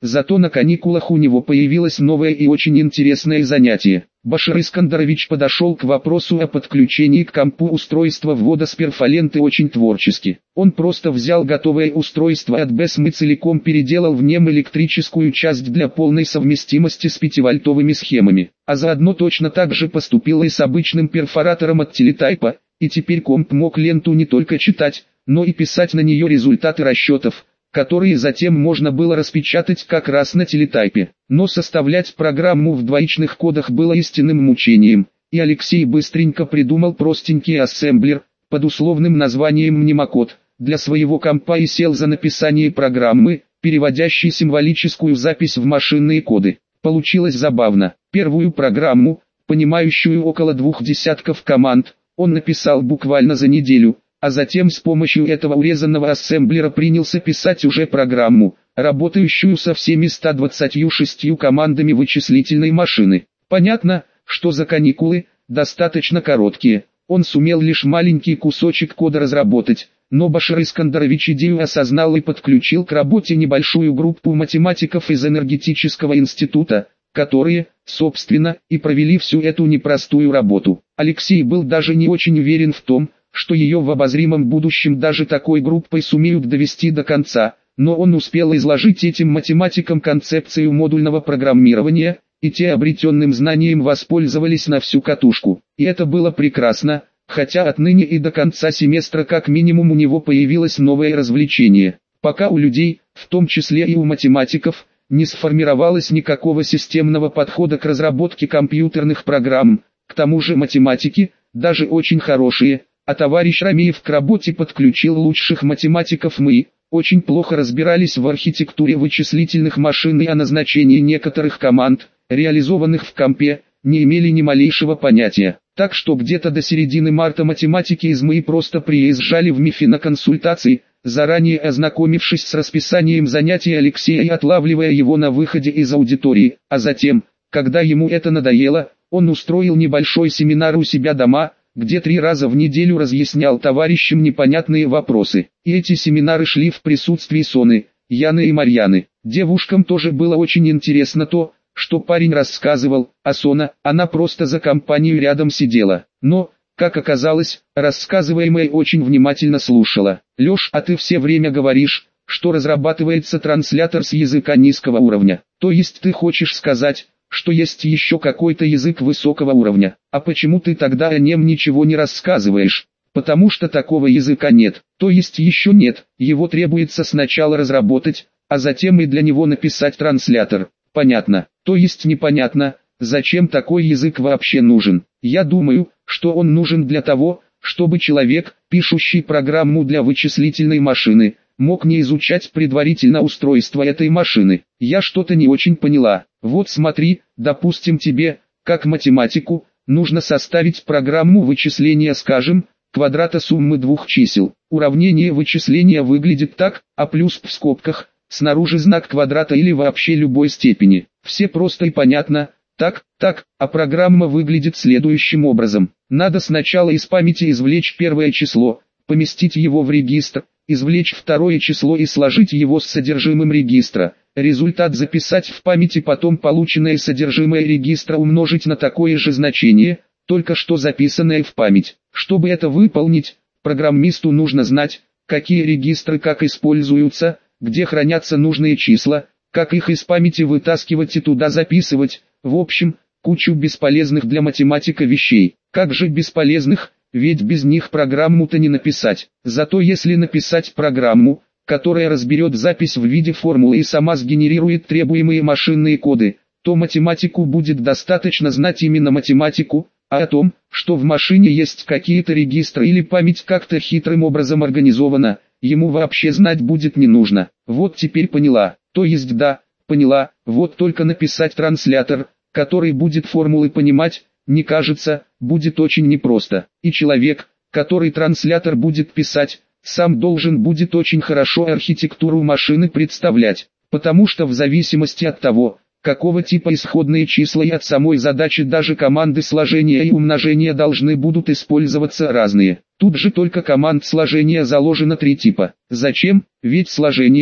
Зато на каникулах у него появилось новое и очень интересное занятие. Башир Искандарович подошел к вопросу о подключении к компу устройства ввода сперфоленты очень творчески. Он просто взял готовое устройство от БЭСМ и целиком переделал в нем электрическую часть для полной совместимости с 5-вольтовыми схемами. А заодно точно так же поступил и с обычным перфоратором от телетайпа, и теперь комп мог ленту не только читать, но и писать на нее результаты расчетов, которые затем можно было распечатать как раз на телетайпе. Но составлять программу в двоичных кодах было истинным мучением, и Алексей быстренько придумал простенький ассемблер, под условным названием мнемокод, для своего компа и сел за написание программы, переводящей символическую запись в машинные коды. Получилось забавно. Первую программу, понимающую около 20 команд, он написал буквально за неделю, а затем с помощью этого урезанного ассемблера принялся писать уже программу, работающую со всеми 126 командами вычислительной машины. Понятно, что за каникулы, достаточно короткие, он сумел лишь маленький кусочек кода разработать, но Башир Искандарович идею осознал и подключил к работе небольшую группу математиков из энергетического института, которые, собственно, и провели всю эту непростую работу. Алексей был даже не очень уверен в том, что ее в обозримом будущем даже такой группой сумеют довести до конца, но он успел изложить этим математикам концепцию модульного программирования, и те обретенным знанием воспользовались на всю катушку. И это было прекрасно, хотя отныне и до конца семестра как минимум у него появилось новое развлечение. Пока у людей, в том числе и у математиков, не сформировалось никакого системного подхода к разработке компьютерных программ, к тому же математики, даже очень хорошие, а товарищ Рамеев к работе подключил лучших математиков. Мы очень плохо разбирались в архитектуре вычислительных машин и о назначении некоторых команд, реализованных в компе, не имели ни малейшего понятия. Так что где-то до середины марта математики из МИ просто приезжали в МИФИ на консультации, заранее ознакомившись с расписанием занятий Алексея и отлавливая его на выходе из аудитории, а затем, когда ему это надоело, он устроил небольшой семинар у себя дома, где 3 раза в неделю разъяснял товарищам непонятные вопросы. И эти семинары шли в присутствии Соны, Яны и Марьяны. Девушкам тоже было очень интересно то, что парень рассказывал, а Сона, она просто за компанию рядом сидела. Но, как оказалось, рассказываемое очень внимательно слушала. «Лёш, а ты все время говоришь, что разрабатывается транслятор с языка низкого уровня. То есть ты хочешь сказать, что есть еще какой-то язык высокого уровня? А почему ты тогда о нем ничего не рассказываешь?» «Потому что такого языка нет. То есть еще нет, его требуется сначала разработать, а затем и для него написать транслятор». «Понятно. То есть непонятно, зачем такой язык вообще нужен?» «Я думаю, что он нужен для того, чтобы человек, пишущий программу для вычислительной машины, мог не изучать предварительно устройство этой машины». «Я что-то не очень поняла. Вот смотри, допустим тебе, как математику, нужно составить программу вычисления, скажем, квадрата суммы 2 чисел. Уравнение вычисления выглядит так, а плюс в скобках, снаружи знак квадрата или вообще любой степени. Все просто и понятно. Так, а программа выглядит следующим образом. Надо сначала из памяти извлечь первое число, поместить его в регистр, извлечь второе число и сложить его с содержимым регистра. Результат записать в памяти, потом полученное содержимое регистра умножить на такое же значение, только что записанное в память. Чтобы это выполнить, программисту нужно знать, какие регистры как используются, где хранятся нужные числа, как их из памяти вытаскивать и туда записывать. В общем, кучу бесполезных для математика вещей. Как же бесполезных, ведь без них программу-то не написать. Зато если написать программу, которая разберет запись в виде формулы и сама сгенерирует требуемые машинные коды, то математику будет достаточно знать именно математику, а о том, что в машине есть какие-то регистры или память как-то хитрым образом организована, ему вообще знать будет не нужно. Вот теперь поняла. То есть да, поняла, вот только написать транслятор, который будет формулы понимать, не кажется, будет очень непросто. И человек, который транслятор будет писать, сам должен будет очень хорошо архитектуру машины представлять, потому что в зависимости от того, какого типа исходные числа и от самой задачи даже команды сложения и умножения должны будут использоваться разные. Тут же только команд сложения заложено 3 типа. Зачем? Ведь сложение –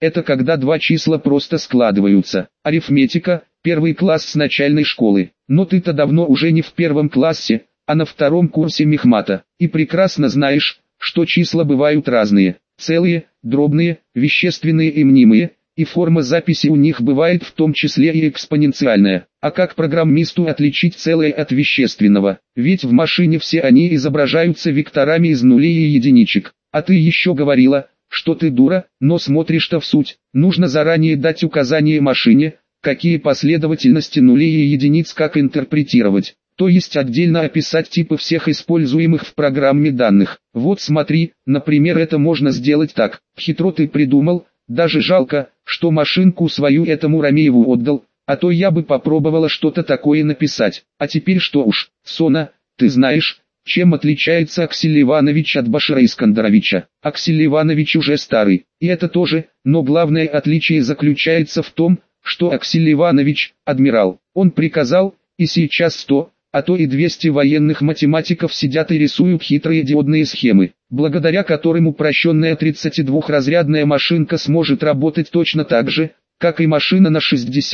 это когда два числа просто складываются. Арифметика, первый класс с начальной школы. Но ты-то давно уже не в первом классе, а на втором курсе мехмата. И прекрасно знаешь, что числа бывают разные. Целые, дробные, вещественные и мнимые. И форма записи у них бывает в том числе и экспоненциальная. А как программисту отличить целое от вещественного? Ведь в машине все они изображаются векторами из нулей и единичек. А ты еще говорила, что ты дура, но смотришь-то в суть. Нужно заранее дать указание машине, какие последовательности нулей и единиц как интерпретировать. То есть отдельно описать типы всех используемых в программе данных. Вот смотри, например, это можно сделать так. Хитро ты придумал. Даже жалко, что машинку свою этому Ромееву отдал, а то я бы попробовала что-то такое написать. А теперь что уж, Сона, ты знаешь, чем отличается Аксель Иванович от Башира Искандеровича? Аксель Иванович уже старый, и это тоже, но главное отличие заключается в том, что Аксель Иванович – адмирал. Он приказал, и сейчас 100, а то и 200 военных математиков сидят и рисуют хитрые диодные схемы, благодаря которым упрощенная 32-разрядная машинка сможет работать точно так же, как и машина на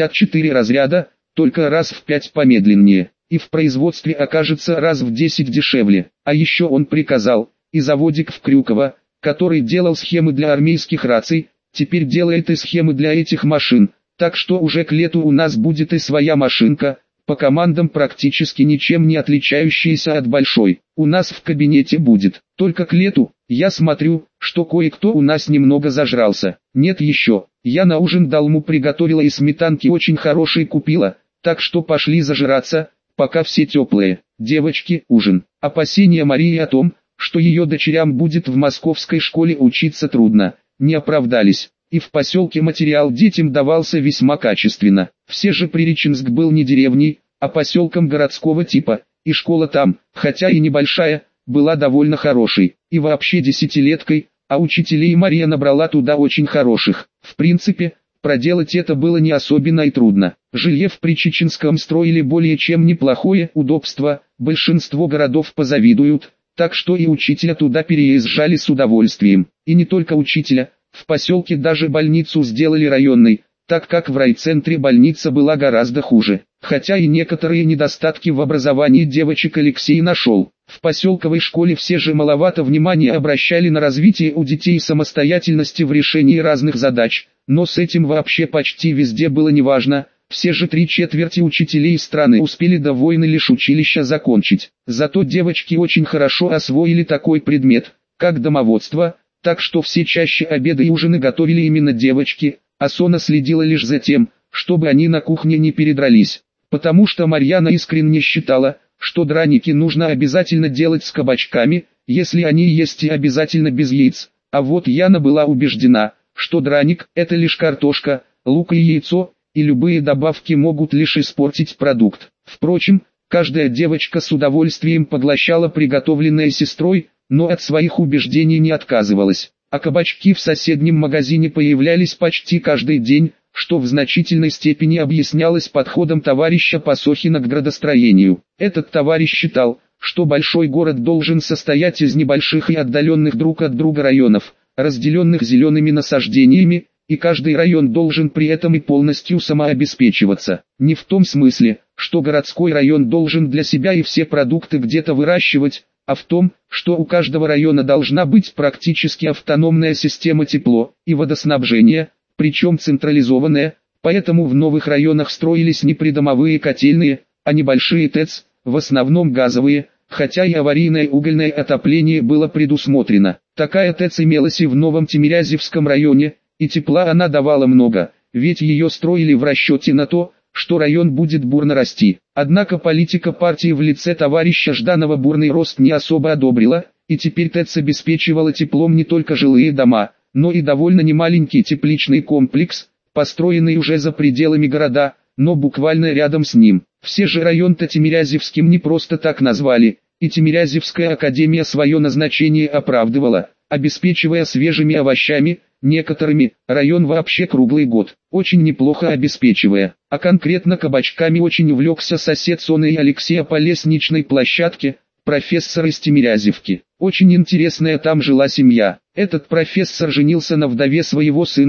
64 разряда, только раз в 5 помедленнее, и в производстве окажется раз в 10 дешевле. А еще он приказал, и заводик в Крюково, который делал схемы для армейских раций, теперь делает и схемы для этих машин, так что уже к лету у нас будет и своя машинка, по командам практически ничем не отличающаяся от большой. У нас в кабинете будет. Только к лету, я смотрю, что кое-кто у нас немного зажрался. Нет еще, я на ужин долму приготовила и сметанки очень хорошие купила, так что пошли зажираться, пока все теплые. Девочки, ужин. Опасения Марии о том, что ее дочерям будет в московской школе учиться трудно, не оправдались. И в поселке материал детям давался весьма качественно. Все же Приреченск был не деревней, а поселком городского типа, и школа там, хотя и небольшая, была довольно хорошей, и вообще десятилеткой, а учителей Мария набрала туда очень хороших. В принципе, проделать это было не особенно и трудно. Жилье в Причеченском строили более чем неплохое, удобство, большинство городов позавидуют, так что и учителя туда переезжали с удовольствием. И не только учителя. В поселке даже больницу сделали районной, так как в райцентре больница была гораздо хуже. Хотя и некоторые недостатки в образовании девочек Алексей нашел. В поселковой школе все же маловато внимания обращали на развитие у детей самостоятельности в решении разных задач, но с этим вообще почти везде было неважно. Все же 3/4 учителей страны успели до войны лишь училища закончить. Зато девочки очень хорошо освоили такой предмет, как домоводство. Так что все чаще обеды и ужины готовили именно девочки, а Сона следила лишь за тем, чтобы они на кухне не передрались. Потому что Марьяна искренне считала, что драники нужно обязательно делать с кабачками, если они есть и обязательно без яиц. А вот Яна была убеждена, что драник – это лишь картошка, лук и яйцо, и любые добавки могут лишь испортить продукт. Впрочем, каждая девочка с удовольствием поглощала приготовленное сестрой, но от своих убеждений не отказывалась. А кабачки в соседнем магазине появлялись почти каждый день, что в значительной степени объяснялось подходом товарища Пасохина к градостроению. Этот товарищ считал, что большой город должен состоять из небольших и отдаленных друг от друга районов, разделенных зелеными насаждениями, и каждый район должен при этом и полностью самообеспечиваться. Не в том смысле, что городской район должен для себя и все продукты где-то выращивать, а в том, что у каждого района должна быть практически автономная система тепло- и водоснабжения, причем централизованная, поэтому в новых районах строились не придомовые котельные, а небольшие ТЭЦ, в основном газовые, хотя и аварийное угольное отопление было предусмотрено. Такая ТЭЦ имелась и в Новом Тимирязевском районе, и тепла она давала много, ведь ее строили в расчете на то, что район будет бурно расти. Однако политика партии в лице товарища Жданова бурный рост не особо одобрила, и теперь ТЭЦ обеспечивала теплом не только жилые дома, но и довольно немаленький тепличный комплекс, построенный уже за пределами города, но буквально рядом с ним. Все же район-то Тимирязевским не просто так назвали, и Тимирязевская академия свое назначение оправдывала, обеспечивая свежими овощами, некоторыми, район вообще круглый год, очень неплохо обеспечивая, а конкретно кабачками очень увлекся сосед Соны и Алексея по лестничной площадке, профессор из Тимирязевки. Очень интересная там жила семья. Этот профессор женился на вдове своего сына,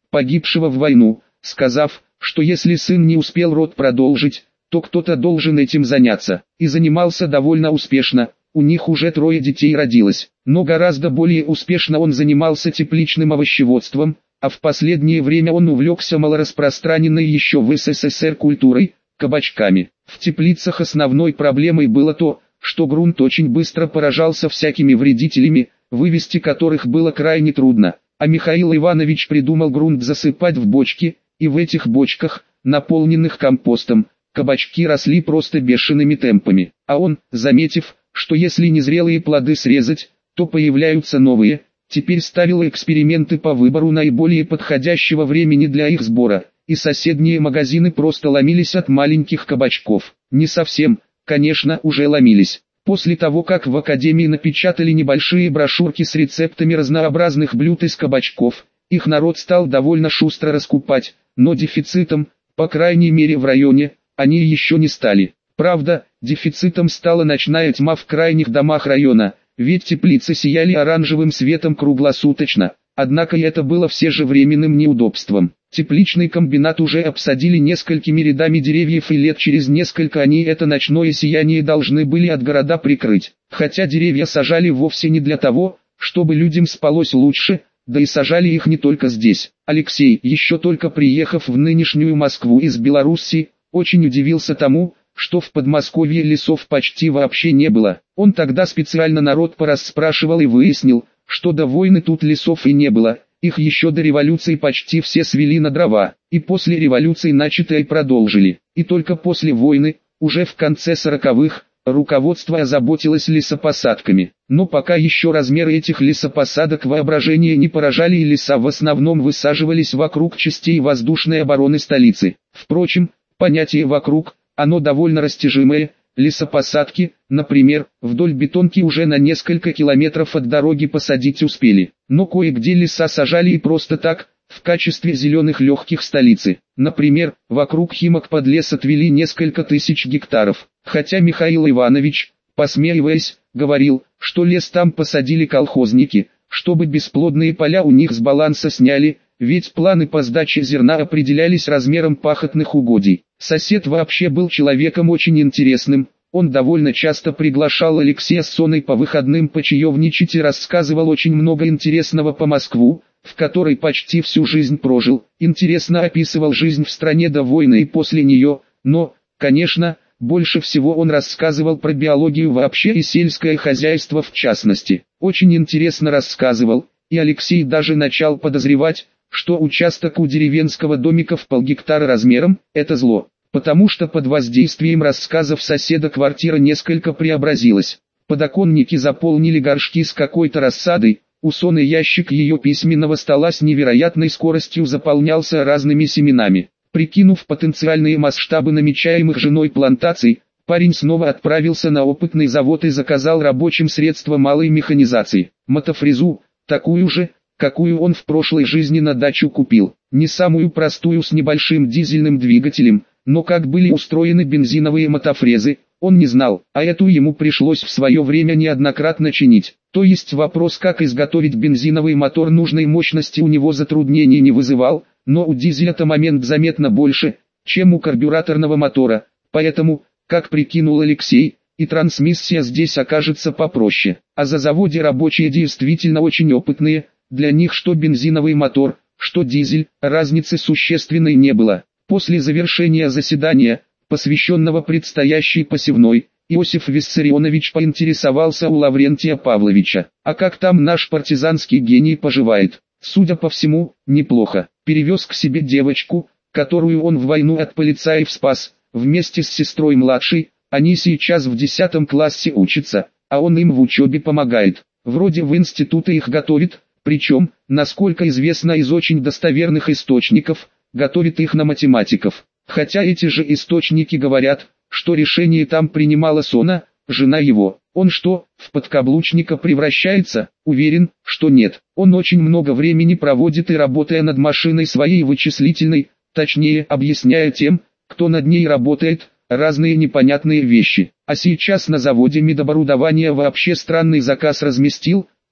погибшего в войну, сказав, что если сын не успел род продолжить, то кто-то должен этим заняться, и занимался довольно успешно. У них уже 3 детей родилось, но гораздо более успешно он занимался тепличным овощеводством, а в последнее время он увлекся малораспространенной еще в СССР культурой – кабачками. В теплицах основной проблемой было то, что грунт очень быстро поражался всякими вредителями, вывести которых было крайне трудно, а Михаил Иванович придумал грунт засыпать в бочки, и в этих бочках, наполненных компостом, кабачки росли просто бешеными темпами, а он, заметив, что если незрелые плоды срезать, то появляются новые, теперь ставил эксперименты по выбору наиболее подходящего времени для их сбора, и соседние магазины просто ломились от маленьких кабачков. Не совсем, конечно, уже ломились. После того, как в академии напечатали небольшие брошюрки с рецептами разнообразных блюд из кабачков, их народ стал довольно шустро раскупать, но дефицитом, по крайней мере в районе, они еще не стали. Правда, дефицитом стала ночная тьма в крайних домах района, ведь теплицы сияли оранжевым светом круглосуточно, однако это было все же временным неудобством. Тепличный комбинат уже обсадили несколькими рядами деревьев, и лет через несколько они это ночное сияние должны были от города прикрыть. Хотя деревья сажали вовсе не для того, чтобы людям спалось лучше, да и сажали их не только здесь. Алексей, еще только приехав в нынешнюю Москву из Белоруссии, очень удивился тому, что в Подмосковье лесов почти вообще не было. Он тогда специально народ порасспрашивал и выяснил, что до войны тут лесов и не было, их еще до революции почти все свели на дрова, и после революции начатое продолжили. И только после войны, уже в конце 40-х, руководство озаботилось лесопосадками. Но пока еще размеры этих лесопосадок воображение не поражали, и леса в основном высаживались вокруг частей воздушной обороны столицы. Впрочем, понятие «вокруг» оно довольно растяжимое. Лесопосадки, например, вдоль бетонки уже на несколько километров от дороги посадить успели. Но кое-где леса сажали и просто так, в качестве зеленых легких столицы. Например, вокруг Химок под лес отвели несколько тысяч гектаров. Хотя Михаил Иванович, посмеиваясь, говорил, что лес там посадили колхозники, чтобы бесплодные поля у них с баланса сняли, ведь планы по сдаче зерна определялись размером пахотных угодий. Сосед вообще был человеком очень интересным, он довольно часто приглашал Алексея с Соной по выходным почаевничать и рассказывал очень много интересного по Москву, в которой почти всю жизнь прожил, интересно описывал жизнь в стране до войны и после нее, но, конечно, больше всего он рассказывал про биологию вообще и сельское хозяйство в частности. Очень интересно рассказывал, и Алексей даже начал подозревать, что участок у деревенского домика в полгектара размером – это зло, потому что под воздействием рассказов соседа квартира несколько преобразилась. Подоконники заполнили горшки с какой-то рассадой, у Соны ящик ее письменного стола с невероятной скоростью заполнялся разными семенами. Прикинув потенциальные масштабы намечаемых женой плантаций, парень снова отправился на опытный завод и заказал рабочим средства малой механизации, мотофрезу, такую же, какую он в прошлой жизни на дачу купил. Не самую простую с небольшим дизельным двигателем, но как были устроены бензиновые мотофрезы, он не знал, а эту ему пришлось в свое время неоднократно чинить. То есть вопрос, как изготовить бензиновый мотор нужной мощности, у него затруднений не вызывал, но у дизеля-то момент заметно больше, чем у карбюраторного мотора, поэтому, как прикинул Алексей, и трансмиссия здесь окажется попроще. А за заводе рабочие действительно очень опытные, для них что бензиновый мотор, что дизель, разницы существенной не было. После завершения заседания, посвященного предстоящей посевной, Иосиф Виссарионович поинтересовался у Лаврентия Павловича: «А как там наш партизанский гений поживает?» «Судя по всему, неплохо. Перевез к себе девочку, которую он в войну от полицаев спас, вместе с сестрой младшей, они сейчас в 10 классе учатся, а он им в учебе помогает. Вроде в институты их готовит, причем, насколько известно из очень достоверных источников, готовит их на математиков. Хотя эти же источники говорят, что решение там принимала Сона, жена его. Он что, в подкаблучника превращается? Уверен, что нет. Он очень много времени проводит и работая над машиной своей вычислительной, точнее объясняя тем, кто над ней работает, разные непонятные вещи. А сейчас на заводе медоборудования вообще странный заказ разместил,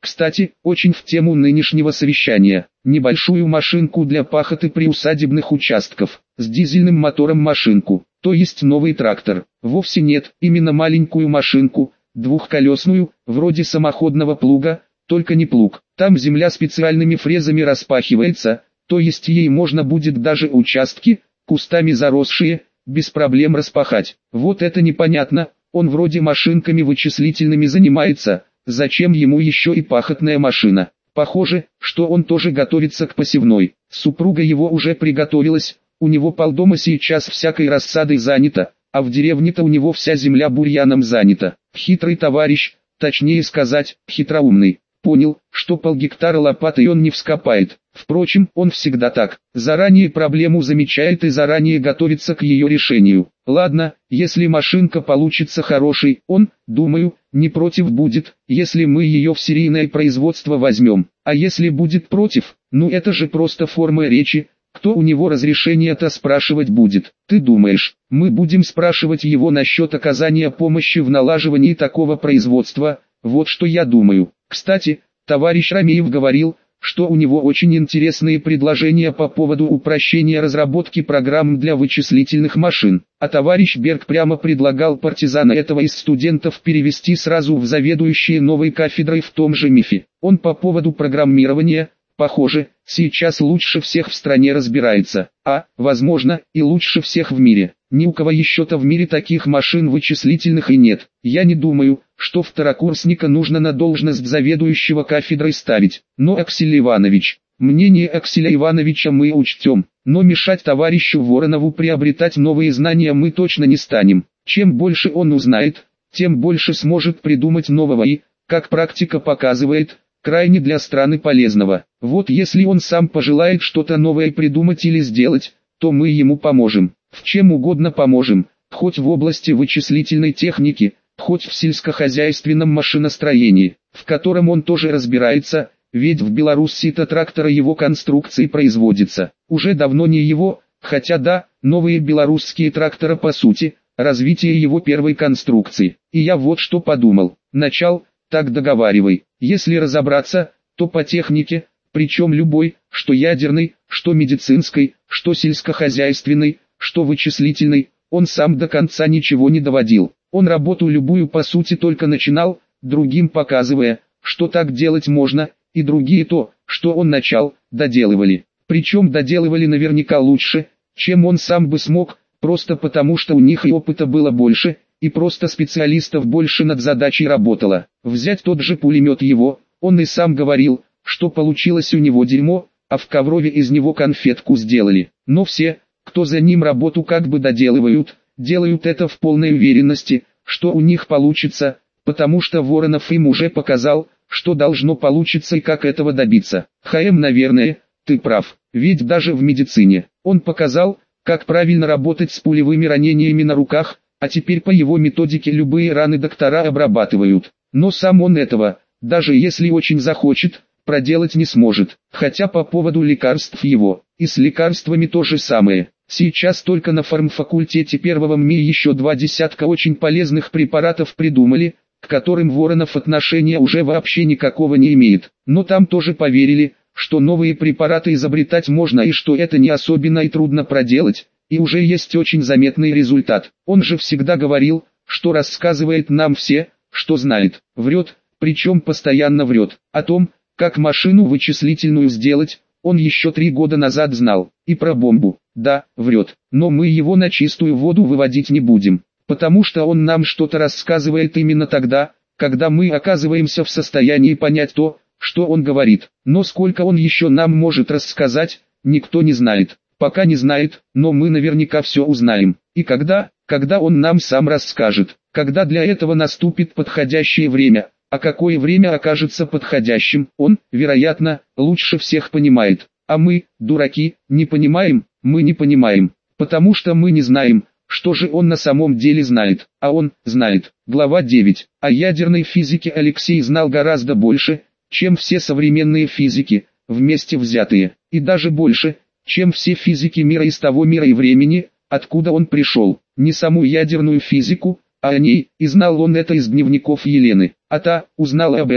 Кстати, очень в тему нынешнего совещания. Небольшую машинку для пахоты приусадебных участков, с дизельным мотором машинку, то есть новый трактор. Вовсе нет, именно маленькую машинку, двухколесную, вроде самоходного плуга, только не плуг. Там земля специальными фрезами распахивается, то есть ей можно будет даже участки, кустами заросшие, без проблем распахать. Вот это непонятно, он вроде машинками вычислительными занимается, зачем ему еще и пахотная машина? Похоже, что он тоже готовится к посевной. Супруга его уже приготовилась, у него полдома сейчас всякой рассадой занято, а в деревне-то у него вся земля бурьяном занята. Хитрый товарищ, точнее сказать, хитроумный. Понял, что полгектара лопатой он не вскопает. Впрочем, он всегда так. Заранее проблему замечает и заранее готовится к ее решению. Ладно, если машинка получится хорошей, он, думаю, не против будет, если мы ее в серийное производство возьмем. А если будет против, ну это же просто форма речи. Кто у него разрешение-то спрашивать будет? Ты думаешь, мы будем спрашивать его насчет оказания помощи в налаживании такого производства? Вот что я думаю. Кстати, товарищ Рамеев говорил, что у него очень интересные предложения по поводу упрощения разработки программ для вычислительных машин. А товарищ Берг прямо предлагал партизана этого из студентов перевести сразу в заведующие новой кафедрой в том же МИФе. Он по поводу программирования, похоже, сейчас лучше всех в стране разбирается, возможно, и лучше всех в мире. Ни у кого еще-то в мире таких машин вычислительных и нет. Я не думаю, что второкурсника нужно на должность заведующего кафедрой ставить. Но Аксель Иванович, мнение Акселя Ивановича мы учтем, но мешать товарищу Воронову приобретать новые знания мы точно не станем. Чем больше он узнает, тем больше сможет придумать нового и, как практика показывает, крайне для страны полезного. Вот если он сам пожелает что-то новое придумать или сделать, то мы ему поможем. В чем угодно поможем, хоть в области вычислительной техники, хоть в сельскохозяйственном машиностроении, в котором он тоже разбирается, ведь в Белоруссии-то трактора его конструкции производится. Уже давно не его, хотя да, новые белорусские трактора по сути, развитие его первой конструкции. И я вот что подумал, начал, так договаривай. Если разобраться, то по технике, причем любой, что ядерной, что медицинской, что сельскохозяйственной, что вычислительной, он сам до конца ничего не доводил. Он работу любую по сути только начинал, другим показывая, что так делать можно, и другие то, что он начал, доделывали. Причем доделывали наверняка лучше, чем он сам бы смог, просто потому что у них и опыта было больше, и просто специалистов больше над задачей работало. Взять тот же пулемет его, он и сам говорил, что получилось у него дерьмо, а в Коврове из него конфетку сделали. Но все, кто за ним работу как бы доделывают, делают это в полной уверенности, что у них получится, потому что Воронов им уже показал, что должно получиться и как этого добиться. Наверное, ты прав, ведь даже в медицине, он показал, как правильно работать с пулевыми ранениями на руках, а теперь по его методике любые раны доктора обрабатывают. Но сам он этого, даже если очень захочет, проделать не сможет. Хотя по поводу лекарств его, и с лекарствами то же самое. Сейчас только на фармфакультете первого МИ еще 2 десятка очень полезных препаратов придумали, к которым Воронов отношения уже вообще никакого не имеет. Но там тоже поверили, что новые препараты изобретать можно и что это не особенно и трудно проделать, и уже есть очень заметный результат. Он же всегда говорил, что рассказывает нам все, что знает. Врет, причем постоянно врет. О том, как машину вычислительную сделать, он еще 3 года назад знал. И про бомбу, да, врет. Но мы его на чистую воду выводить не будем, потому что он нам что-то рассказывает именно тогда, когда мы оказываемся в состоянии понять то, что он говорит. Но сколько он еще нам может рассказать, никто не знает. Пока не знает, но мы наверняка все узнаем. И когда он нам сам расскажет, когда для этого наступит подходящее время. А какое время окажется подходящим, он, вероятно, лучше всех понимает. А мы, дураки, не понимаем, мы не понимаем, потому что мы не знаем, что же он на самом деле знает. А он знает. Глава 9. О ядерной физике Алексей знал гораздо больше, чем все современные физики, вместе взятые, и даже больше, чем все физики мира из того мира и времени, откуда он пришел. Не саму ядерную физику, а о ней, и знал он это из дневников Елены. А та узнала об этом,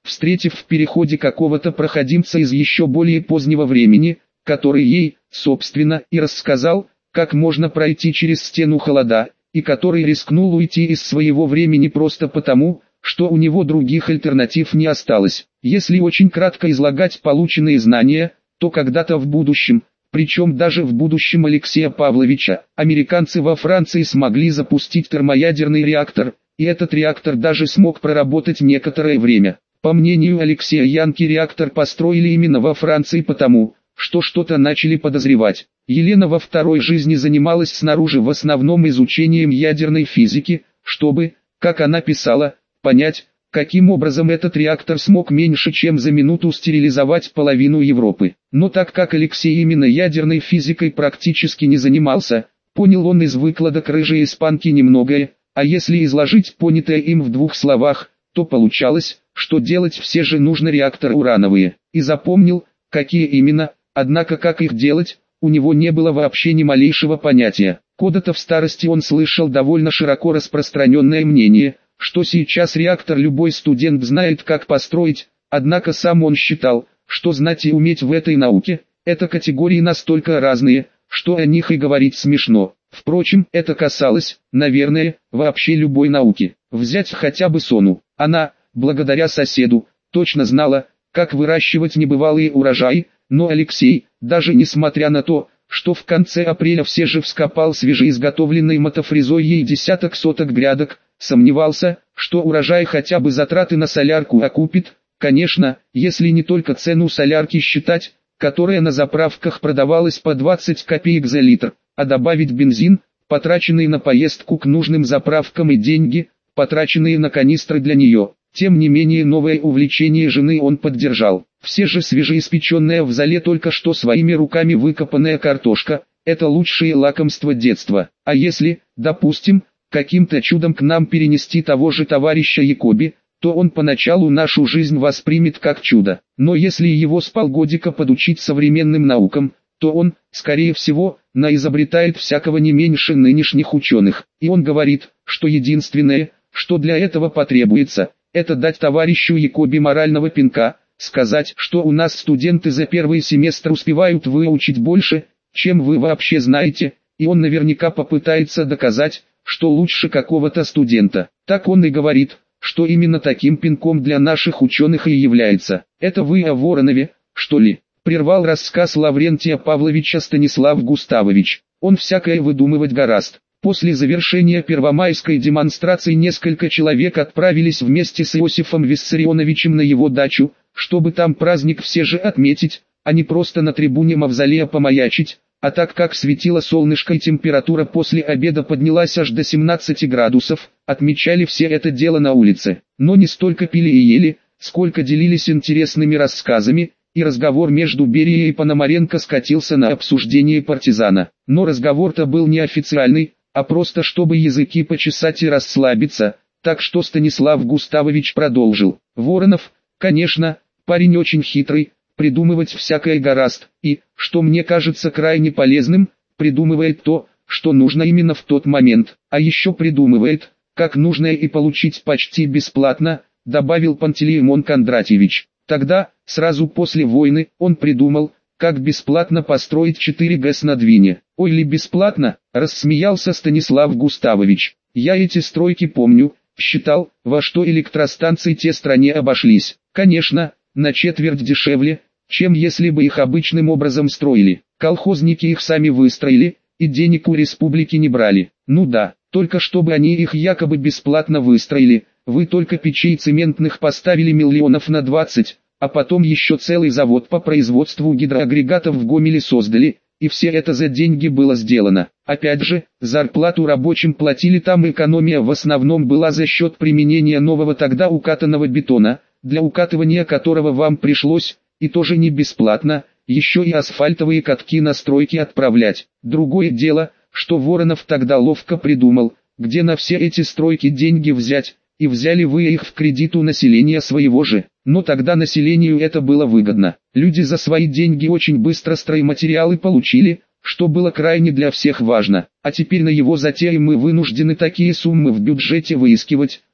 встретив в переходе какого-то проходимца из еще более позднего времени, который ей, собственно, и рассказал, как можно пройти через стену холода, и который рискнул уйти из своего времени просто потому, что у него других альтернатив не осталось. Если очень кратко излагать полученные знания, то когда-то в будущем, причем даже в будущем Алексея Павловича, американцы во Франции смогли запустить термоядерный реактор, и этот реактор даже смог проработать некоторое время. По мнению Алексея Янки, реактор построили именно во Франции потому, что что-то начали подозревать. Елена во второй жизни занималась снаружи в основном изучением ядерной физики, чтобы, как она писала, понять, каким образом этот реактор смог меньше чем за минуту стерилизовать половину Европы. Но так как Алексей именно ядерной физикой практически не занимался, понял он из выкладок рыжей испанки немногое, а если изложить понятое им в двух словах, то получалось, что делать все же нужно реакторы урановые. И запомнил, какие именно, однако как их делать, у него не было вообще ни малейшего понятия. Когда-то в старости он слышал довольно широко распространенное мнение, что сейчас реактор любой студент знает как построить, однако сам он считал, что знать и уметь в этой науке, это категории настолько разные, что о них и говорить смешно. Впрочем, это касалось, наверное, вообще любой науки. Взять хотя бы Сону. Она, благодаря соседу, точно знала, как выращивать небывалые урожаи, но Алексей, даже несмотря на то, что в конце апреля все же вскопал свежеизготовленной мотофрезой ей десяток соток грядок, сомневался, что урожай хотя бы затраты на солярку окупит, конечно, если не только цену солярки считать, которая на заправках продавалась по 20 копеек за литр, а добавить бензин, потраченный на поездку к нужным заправкам и деньги, потраченные на канистры для нее. Тем не менее новое увлечение жены он поддержал. Все же свежеиспеченная в зале только что своими руками выкопанная картошка – это лучшее лакомство детства. А если, допустим, каким-то чудом к нам перенести того же товарища Якоби, то он поначалу нашу жизнь воспримет как чудо. Но если его с полгодика подучить современным наукам, то он, скорее всего, наизобретает всякого не меньше нынешних ученых. И он говорит, что единственное, что для этого потребуется, это дать товарищу Якоби морального пинка, сказать, что у нас студенты за первый семестр успевают выучить больше, чем вы вообще знаете, и он наверняка попытается доказать, что лучше какого-то студента. Так он и говорит, что именно таким пинком для наших ученых и является. Это вы о Воронове, что ли? Прервал рассказ Лаврентия Павловича Станислав Густавович. Он всякое выдумывать горазд. После завершения первомайской демонстрации несколько человек отправились вместе с Иосифом Виссарионовичем на его дачу, чтобы там праздник все же отметить, а не просто на трибуне мавзолея помаячить, а так как светило солнышко и температура после обеда поднялась аж до 17 градусов, отмечали все это дело на улице. Но не столько пили и ели, сколько делились интересными рассказами, и разговор между Берией и Пономаренко скатился на обсуждение партизана. Но разговор-то был не официальный, а просто чтобы языки почесать и расслабиться, так что Станислав Густавович продолжил. Воронов, конечно, парень очень хитрый, придумывать всякое гораст, и, что мне кажется крайне полезным, придумывает то, что нужно именно в тот момент, а еще придумывает, как нужно и получить почти бесплатно, добавил Пантелеймон Кондратьевич. Тогда, сразу после войны, он придумал, как бесплатно построить 4 ГЭС на Двине. Ой ли бесплатно, рассмеялся Станислав Густавович. Я эти стройки помню, считал, во что электростанции те стране обошлись. Конечно, на четверть дешевле, чем если бы их обычным образом строили. Колхозники их сами выстроили, и денег у республики не брали. Ну да, только чтобы они их якобы бесплатно выстроили, вы только печей цементных поставили миллионов на 20, а потом еще целый завод по производству гидроагрегатов в Гомеле создали, и все это за деньги было сделано. Опять же, зарплату рабочим платили там, экономия в основном была за счет применения нового тогда укатанного бетона, для укатывания которого вам пришлось, и тоже не бесплатно, еще и асфальтовые катки на стройки отправлять. Другое дело, что Воронов тогда ловко придумал, где на все эти стройки деньги взять, и взяли вы их в кредит у населения своего же. Но тогда населению это было выгодно. Люди за свои деньги очень быстро стройматериалы получили, что было крайне для всех важно. А теперь на его затеи мы вынуждены такие суммы в бюджете выискивать,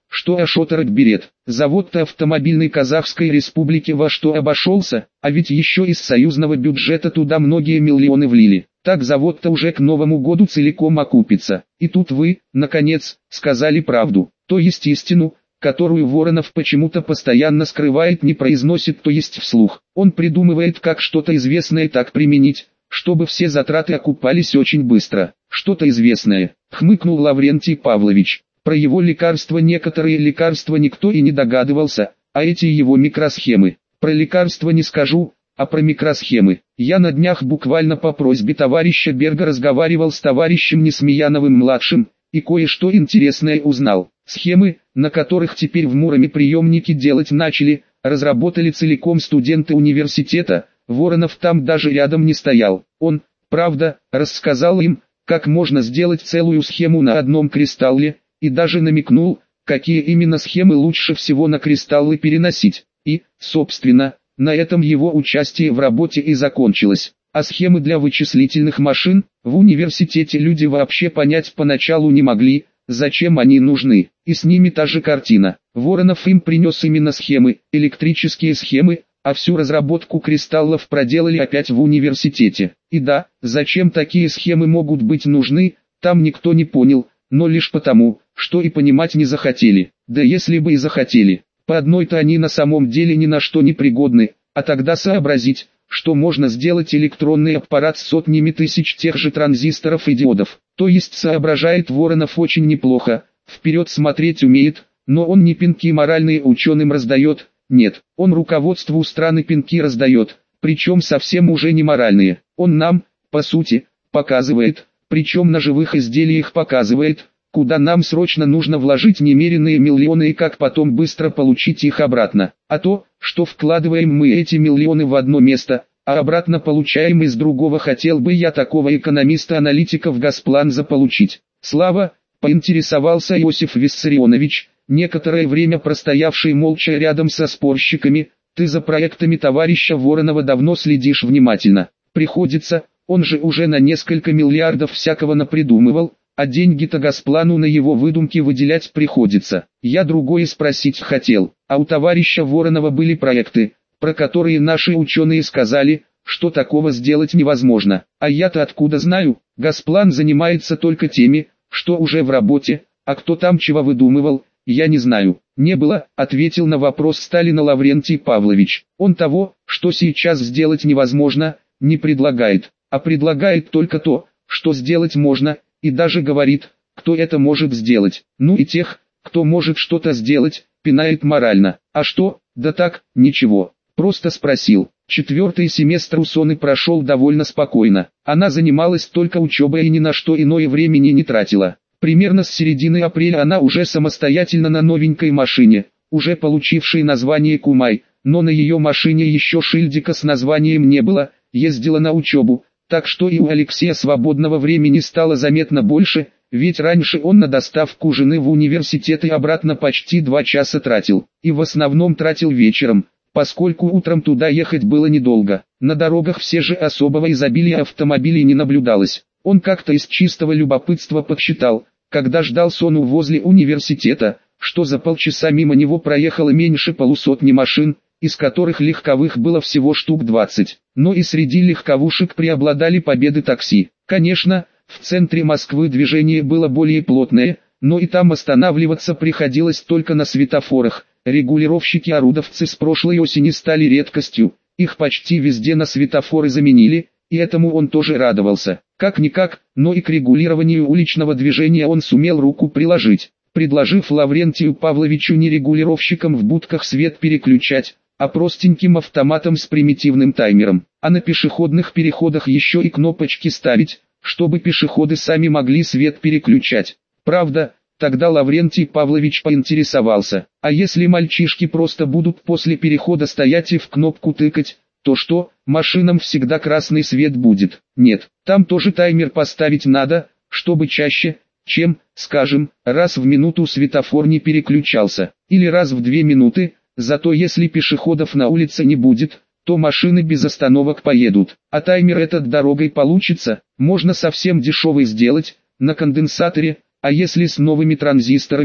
что Ашотарок берет. Завод-то автомобильной Казахской Республики во что обошелся, а ведь еще из союзного бюджета туда многие миллионы влили. Так завод-то уже к Новому году целиком окупится. И тут вы, наконец, сказали правду, то есть истину, которую Воронов почему-то постоянно скрывает, не произносит, то есть вслух. Он придумывает, как что-то известное так применить, чтобы все затраты окупались очень быстро. Что-то известное, хмыкнул Лаврентий Павлович. Про его лекарства, некоторые лекарства никто и не догадывался, а эти его микросхемы. Про лекарства не скажу, а про микросхемы. Я на днях буквально по просьбе товарища Берга разговаривал с товарищем Несмеяновым-младшим, и кое-что интересное узнал. Схемы, на которых теперь в Муроме приемники делать начали, разработали целиком студенты университета. Воронов там даже рядом не стоял. Он, правда, рассказал им, как можно сделать целую схему на одном кристалле, и даже намекнул, какие именно схемы лучше всего на кристаллы переносить. И, собственно, на этом его участие в работе и закончилось. А схемы для вычислительных машин в университете люди вообще понять поначалу не могли, зачем они нужны. И с ними та же картина. Воронов им принес именно схемы, электрические схемы, а всю разработку кристаллов проделали опять в университете. И да, зачем такие схемы могут быть нужны, там никто не понял, но лишь потому, что и понимать не захотели. Да если бы и захотели, по одной-то они на самом деле ни на что не пригодны, а тогда сообразить, что можно сделать электронный аппарат с сотнями тысяч тех же транзисторов и диодов. То есть соображает Воронов очень неплохо, вперед смотреть умеет, но он не пинки моральные ученым раздает, нет, он руководству страны пинки раздает, причем совсем уже не моральные. Он нам, по сути, показывает, причем на живых изделиях показывает, куда нам срочно нужно вложить немеренные миллионы и как потом быстро получить их обратно. А то, что вкладываем мы эти миллионы в одно место, а обратно получаем из другого, хотел бы я такого экономиста-аналитика в Госплан заполучить. Слава, поинтересовался Иосиф Виссарионович, некоторое время простоявший молча рядом со спорщиками, ты за проектами товарища Воронова давно следишь внимательно. Приходится, он же уже на несколько миллиардов всякого напридумывал, а деньги-то Госплану на его выдумки выделять приходится. Я другое спросить хотел, а у товарища Воронова были проекты, про которые наши ученые сказали, что такого сделать невозможно. А я-то откуда знаю, Госплан занимается только теми, что уже в работе, а кто там чего выдумывал, я не знаю. Не было, ответил на вопрос Сталина Лаврентий Павлович. Он того, что сейчас сделать невозможно, не предлагает, а предлагает только то, что сделать можно, и даже говорит, кто это может сделать. Ну и тех, кто может что-то сделать, пинает морально. А что? Да так, ничего. Просто спросил. 4-й семестр у Соны прошел довольно спокойно. Она занималась только учебой и ни на что иное времени не тратила. Примерно с середины апреля она уже самостоятельно на новенькой машине, уже получившей название Кумай, но на ее машине еще шильдика с названием не было, ездила на учебу, так что и у Алексея свободного времени стало заметно больше, ведь раньше он на доставку жены в университет и обратно почти 2 часа тратил, и в основном тратил вечером, поскольку утром туда ехать было недолго. На дорогах все же особого изобилия автомобилей не наблюдалось. Он как-то из чистого любопытства подсчитал, когда ждал Сону возле университета, что за полчаса мимо него проехало меньше полусотни машин, из которых легковых было всего штук 20. Но и среди легковушек преобладали победы такси. Конечно, в центре Москвы движение было более плотное, но и там останавливаться приходилось только на светофорах. Регулировщики-орудовцы с прошлой осени стали редкостью, их почти везде на светофоры заменили, и этому он тоже радовался. Как-никак, но и к регулированию уличного движения он сумел руку приложить, предложив Лаврентию Павловичу не регулировщикам в будках свет переключать, а простеньким автоматом с примитивным таймером, а на пешеходных переходах еще и кнопочки ставить, чтобы пешеходы сами могли свет переключать. Правда, тогда Лаврентий Павлович поинтересовался, а если мальчишки просто будут после перехода стоять и в кнопку тыкать, то что, машинам всегда красный свет будет? Нет, там тоже таймер поставить надо, чтобы чаще, чем, скажем, раз в минуту светофор не переключался, или раз в 2 минуты, зато если пешеходов на улице не будет, то машины без остановок поедут. А таймер этот дорогой получится, можно совсем дешевый сделать, на конденсаторе, а если с новыми транзисторами,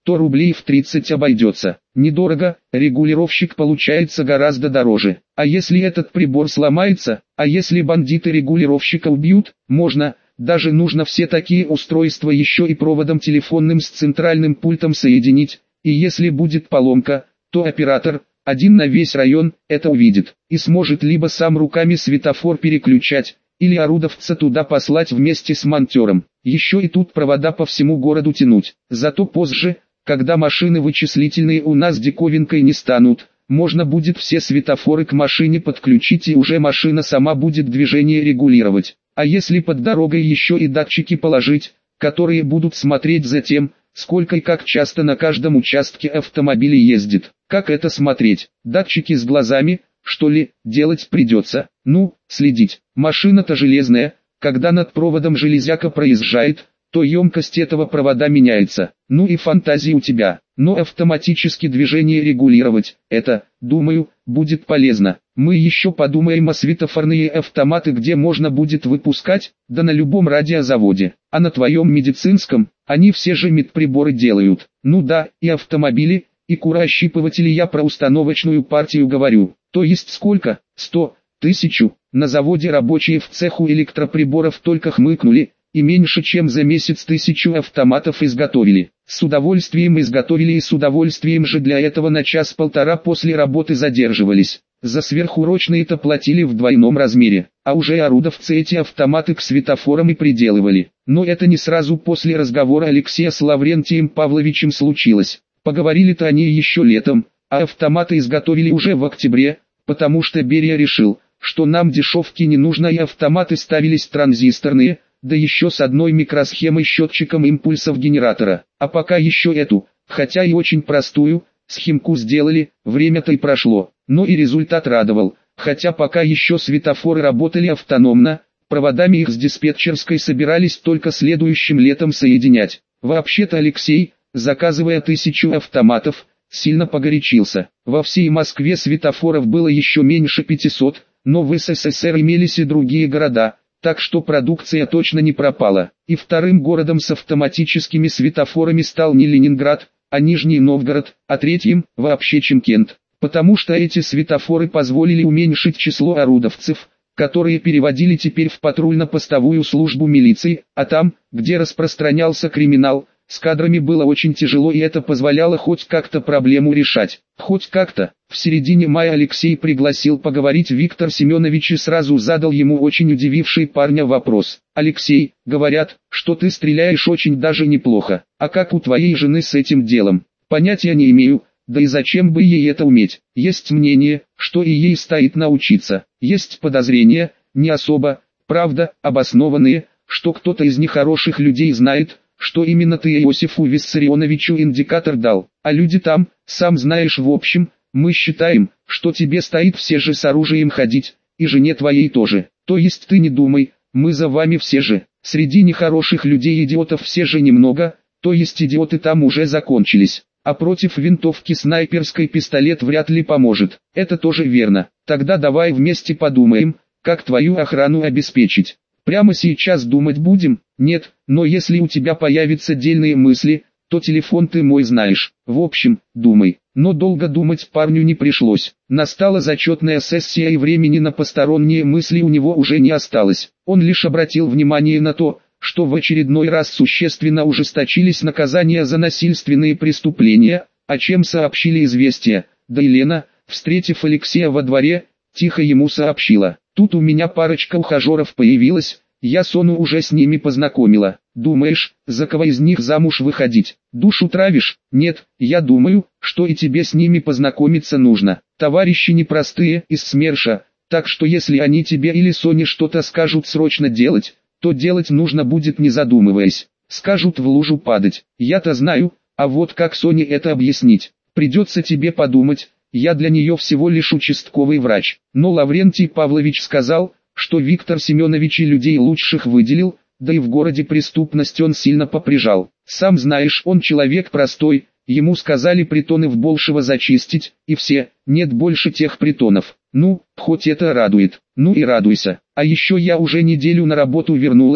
то рублей в 30 обойдется. Недорого, регулировщик получается гораздо дороже. А если этот прибор сломается, а если бандиты регулировщика убьют, можно, даже нужно все такие устройства еще и проводом телефонным с центральным пультом соединить, и если будет поломка, то оператор, один на весь район, это увидит, и сможет либо сам руками светофор переключать, или орудовца туда послать вместе с монтером. Еще и тут провода по всему городу тянуть. Зато позже, когда машины вычислительные у нас диковинкой не станут, можно будет все светофоры к машине подключить, и уже машина сама будет движение регулировать. А если под дорогой еще и датчики положить, которые будут смотреть за тем, сколько и как часто на каждом участке автомобиля ездит. Как это смотреть? Датчики с глазами, что ли, делать придется? Ну, следить. Машина-то железная, когда над проводом железяка проезжает, то емкость этого провода меняется. Ну и фантазии у тебя. Но автоматически движение регулировать, это, думаю, будет полезно. Мы еще подумаем о светофорные автоматы, где можно будет выпускать, да на любом радиозаводе. А на твоем медицинском, они все же медприборы делают. Ну да, и автомобили, и куроощипыватели, я про установочную партию говорю. То есть сколько? 100, 1000. На заводе рабочие в цеху электроприборов только хмыкнули, и меньше чем за месяц 1000 автоматов изготовили. С удовольствием изготовили, и с удовольствием же для этого на час-полтора после работы задерживались. За сверхурочные-то платили в двойном размере, а уже орудовцы эти автоматы к светофорам и приделывали. Но это не сразу после разговора Алексея с Лаврентием Павловичем случилось. Поговорили-то они еще летом, а автоматы изготовили уже в октябре, потому что Берия решил, что нам дешевки не нужно, и автоматы ставились транзисторные, да еще с одной микросхемой счетчиком импульсов генератора. А пока еще эту, хотя и очень простую, схемку сделали, время-то и прошло. Но и результат радовал, хотя пока еще светофоры работали автономно, проводами их с диспетчерской собирались только следующим летом соединять. Вообще-то Алексей, заказывая 1000 автоматов, сильно погорячился. Во всей Москве светофоров было еще меньше 500, но в СССР имелись и другие города, так что продукция точно не пропала. И вторым городом с автоматическими светофорами стал не Ленинград, а Нижний Новгород, а третьим – вообще Чимкент. Потому что эти светофоры позволили уменьшить число орудовцев, которые переводили теперь в патрульно-постовую службу милиции, а там, где распространялся криминал, с кадрами было очень тяжело, и это позволяло хоть как-то проблему решать. Хоть как-то. В середине мая Алексей пригласил поговорить Виктор Семенович и сразу задал ему очень удививший парня вопрос. «Алексей, говорят, что ты стреляешь очень даже неплохо. А как у твоей жены с этим делом?» «Понятия не имею, да и зачем бы ей это уметь? Есть мнение, что и ей стоит научиться. Есть подозрения, не особо, правда, обоснованные, что кто-то из нехороших людей знает, что именно ты Иосифу Виссарионовичу индикатор дал. А люди там, сам знаешь, в общем, мы считаем, что тебе стоит все же с оружием ходить, и жене твоей тоже. То есть ты не думай, мы за вами все же. Среди нехороших людей идиотов все же немного, то есть идиоты там уже закончились. А против винтовки снайперской пистолет вряд ли поможет. Это тоже верно. Тогда давай вместе подумаем, как твою охрану обеспечить. Прямо сейчас думать будем? Нет, но если у тебя появятся дельные мысли, то телефон ты мой знаешь. В общем, думай. Но долго думать парню не пришлось. Настала зачетная сессия, и времени на посторонние мысли у него уже не осталось. Он лишь обратил внимание на то, что в очередной раз существенно ужесточились наказания за насильственные преступления, о чем сообщили «Известия». Да и Лена, встретив Алексея во дворе, тихо ему сообщила: «Тут у меня парочка ухажеров появилась, я Сону уже с ними познакомила. Думаешь, за кого из них замуж выходить? Душу травишь? Нет, я думаю, что и тебе с ними познакомиться нужно. Товарищи непростые, из СМЕРШа, так что если они тебе или Соне что-то скажут срочно делать, то делать нужно будет не задумываясь. Скажут в лужу падать. Я-то знаю, а вот как Соне это объяснить? Придется тебе подумать, я для нее всего лишь участковый врач». Но Лаврентий Павлович сказал, что Виктор Семенович и людей лучших выделил, да и в городе преступность он сильно поприжал. Сам знаешь, он человек простой, ему сказали притоны в Болшево зачистить, и все, нет больше тех притонов. Ну, хоть это радует. Ну и радуйся. А еще я уже неделю на работу вернулась,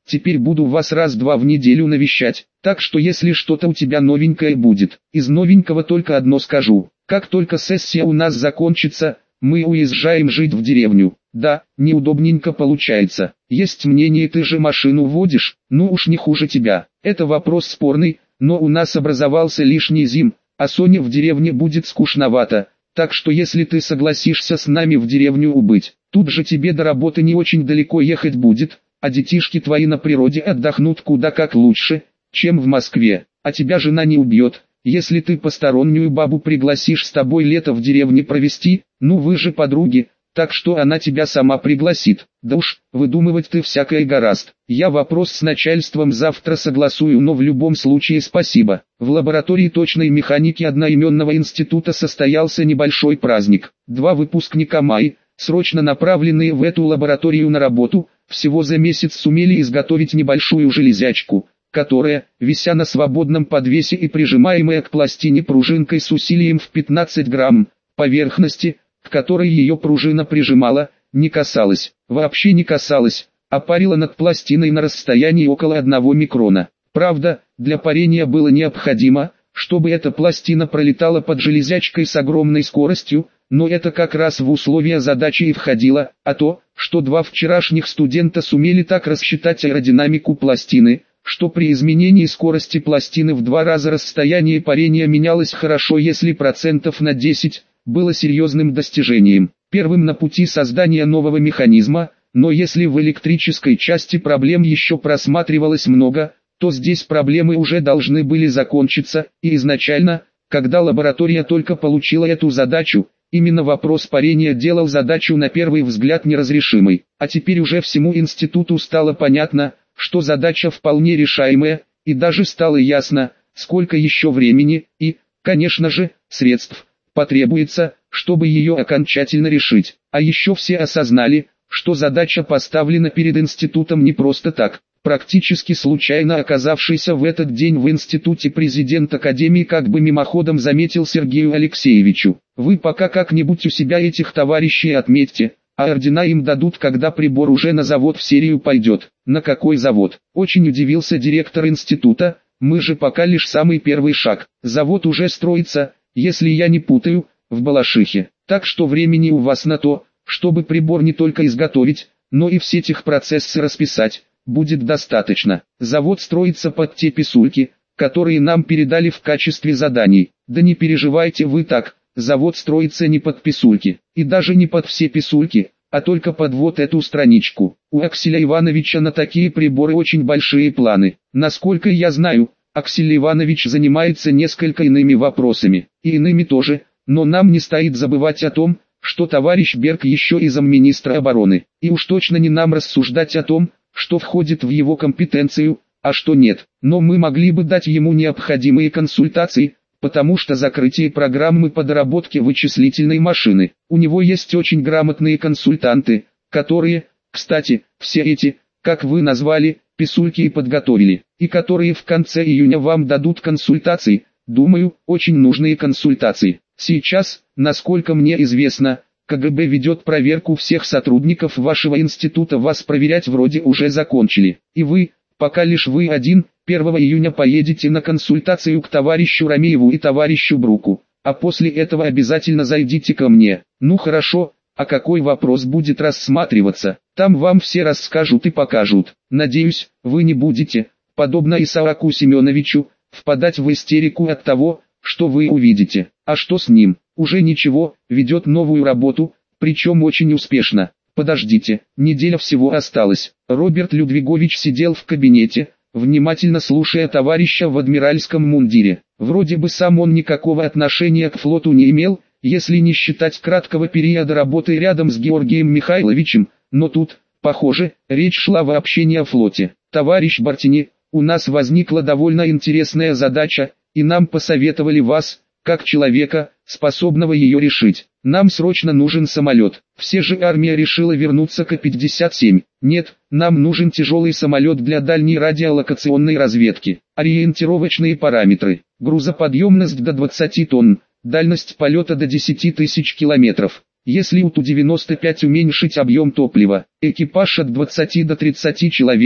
теперь буду вас раз-два в неделю навещать, так что если что-то у тебя новенькое будет, из новенького только одно скажу. Как только сессия у нас закончится, мы уезжаем жить в деревню. Да, неудобненько получается. Есть мнение, ты же машину водишь, ну уж не хуже тебя. Это вопрос спорный, но у нас образовался лишний зим, а Соне в деревне будет скучновато. Так что если ты согласишься с нами в деревню убыть, тут же тебе до работы не очень далеко ехать будет, а детишки твои на природе отдохнут куда как лучше, чем в Москве. А тебя жена не убьет, если ты постороннюю бабу пригласишь с тобой лето в деревне провести, ну вы же подруги, так что она тебя сама пригласит. Да уж, выдумывать ты всякое горазд. Я вопрос с начальством завтра согласую, но в любом случае спасибо. В лаборатории точной механики одноименного института состоялся небольшой праздник. 2 выпускника МАИ, срочно направленные в эту лабораторию на работу, всего за месяц сумели изготовить небольшую железячку, которая, вися на свободном подвесе и прижимаемая к пластине пружинкой с усилием в 15 грамм, поверхности, к которой ее пружина прижимала, не касалась, вообще не касалась, а парила над пластиной на расстоянии около 1 микрона. Правда, для парения было необходимо, чтобы эта пластина пролетала под железячкой с огромной скоростью, но это как раз в условия задачи и входило, а то, что 2 вчерашних студента сумели так рассчитать аэродинамику пластины, что при изменении скорости пластины в 2 раза расстояние парения менялось хорошо, если процентов на 10, было серьезным достижением. Первым на пути создания нового механизма, но если в электрической части проблем еще просматривалось много, то здесь проблемы уже должны были закончиться, и изначально, когда лаборатория только получила эту задачу, именно вопрос парения делал задачу на первый взгляд неразрешимой. А теперь уже всему институту стало понятно, что задача вполне решаемая, и даже стало ясно, сколько еще времени и, конечно же, средств потребуется, чтобы ее окончательно решить. А еще все осознали, что задача поставлена перед институтом не просто так. Практически случайно оказавшийся в этот день в институте президент академии как бы мимоходом заметил Сергею Алексеевичу: «Вы пока как-нибудь у себя этих товарищей отметьте, а ордена им дадут, когда прибор уже на завод в серию пойдет». «На какой завод?» – очень удивился директор института. «Мы же пока лишь самый первый шаг. Завод уже строится, если я не путаю, в Балашихе. Так что времени у вас на то, чтобы прибор не только изготовить, но и все техпроцессы расписать, будет достаточно. Завод строится под те писульки, которые нам передали в качестве заданий». «Да не переживайте вы так, завод строится не под писульки, и даже не под все писульки, а только под вот эту страничку. У Акселя Ивановича на такие приборы очень большие планы. Насколько я знаю, Аксель Иванович занимается несколько иными вопросами, и иными тоже, но нам не стоит забывать о том, что товарищ Берг еще и замминистра обороны, и уж точно не нам рассуждать о том, что входит в его компетенцию, а что нет. Но мы могли бы дать ему необходимые консультации, потому что закрытие программы по доработке вычислительной машины, у него есть очень грамотные консультанты, которые, кстати, все эти, как вы назвали, писульки и подготовили, и которые в конце июня вам дадут консультации, думаю, очень нужные консультации. Сейчас, насколько мне известно, КГБ ведет проверку всех сотрудников вашего института, вас проверять вроде уже закончили, и вы, пока лишь вы один, 1 июня поедете на консультацию к товарищу Рамееву и товарищу Бруку, а после этого обязательно зайдите ко мне. Ну хорошо, а какой вопрос будет рассматриваться, там вам все расскажут и покажут. Надеюсь, вы не будете, подобно Исааку Семеновичу, впадать в истерику от того, что вы увидите. А что с ним? Уже ничего, ведет новую работу, причем очень успешно. Подождите, неделя всего осталась. Роберт Людвигович сидел в кабинете, внимательно слушая товарища в адмиральском мундире. Вроде бы сам он никакого отношения к флоту не имел, если не считать краткого периода работы рядом с Георгием Михайловичем, но тут, похоже, речь шла вообще не о флоте. «Товарищ Бартини, у нас возникла довольно интересная задача, и нам посоветовали вас, как человека, способного ее решить. Нам срочно нужен самолет. Все же армия решила вернуться к А-57. Нет, нам нужен тяжелый самолет для дальней радиолокационной разведки. Ориентировочные параметры. Грузоподъемность до 20 тонн. Дальность полета до 10 тысяч километров. Если у Ту-95 уменьшить объем топлива, экипаж от 20 до 30 человек,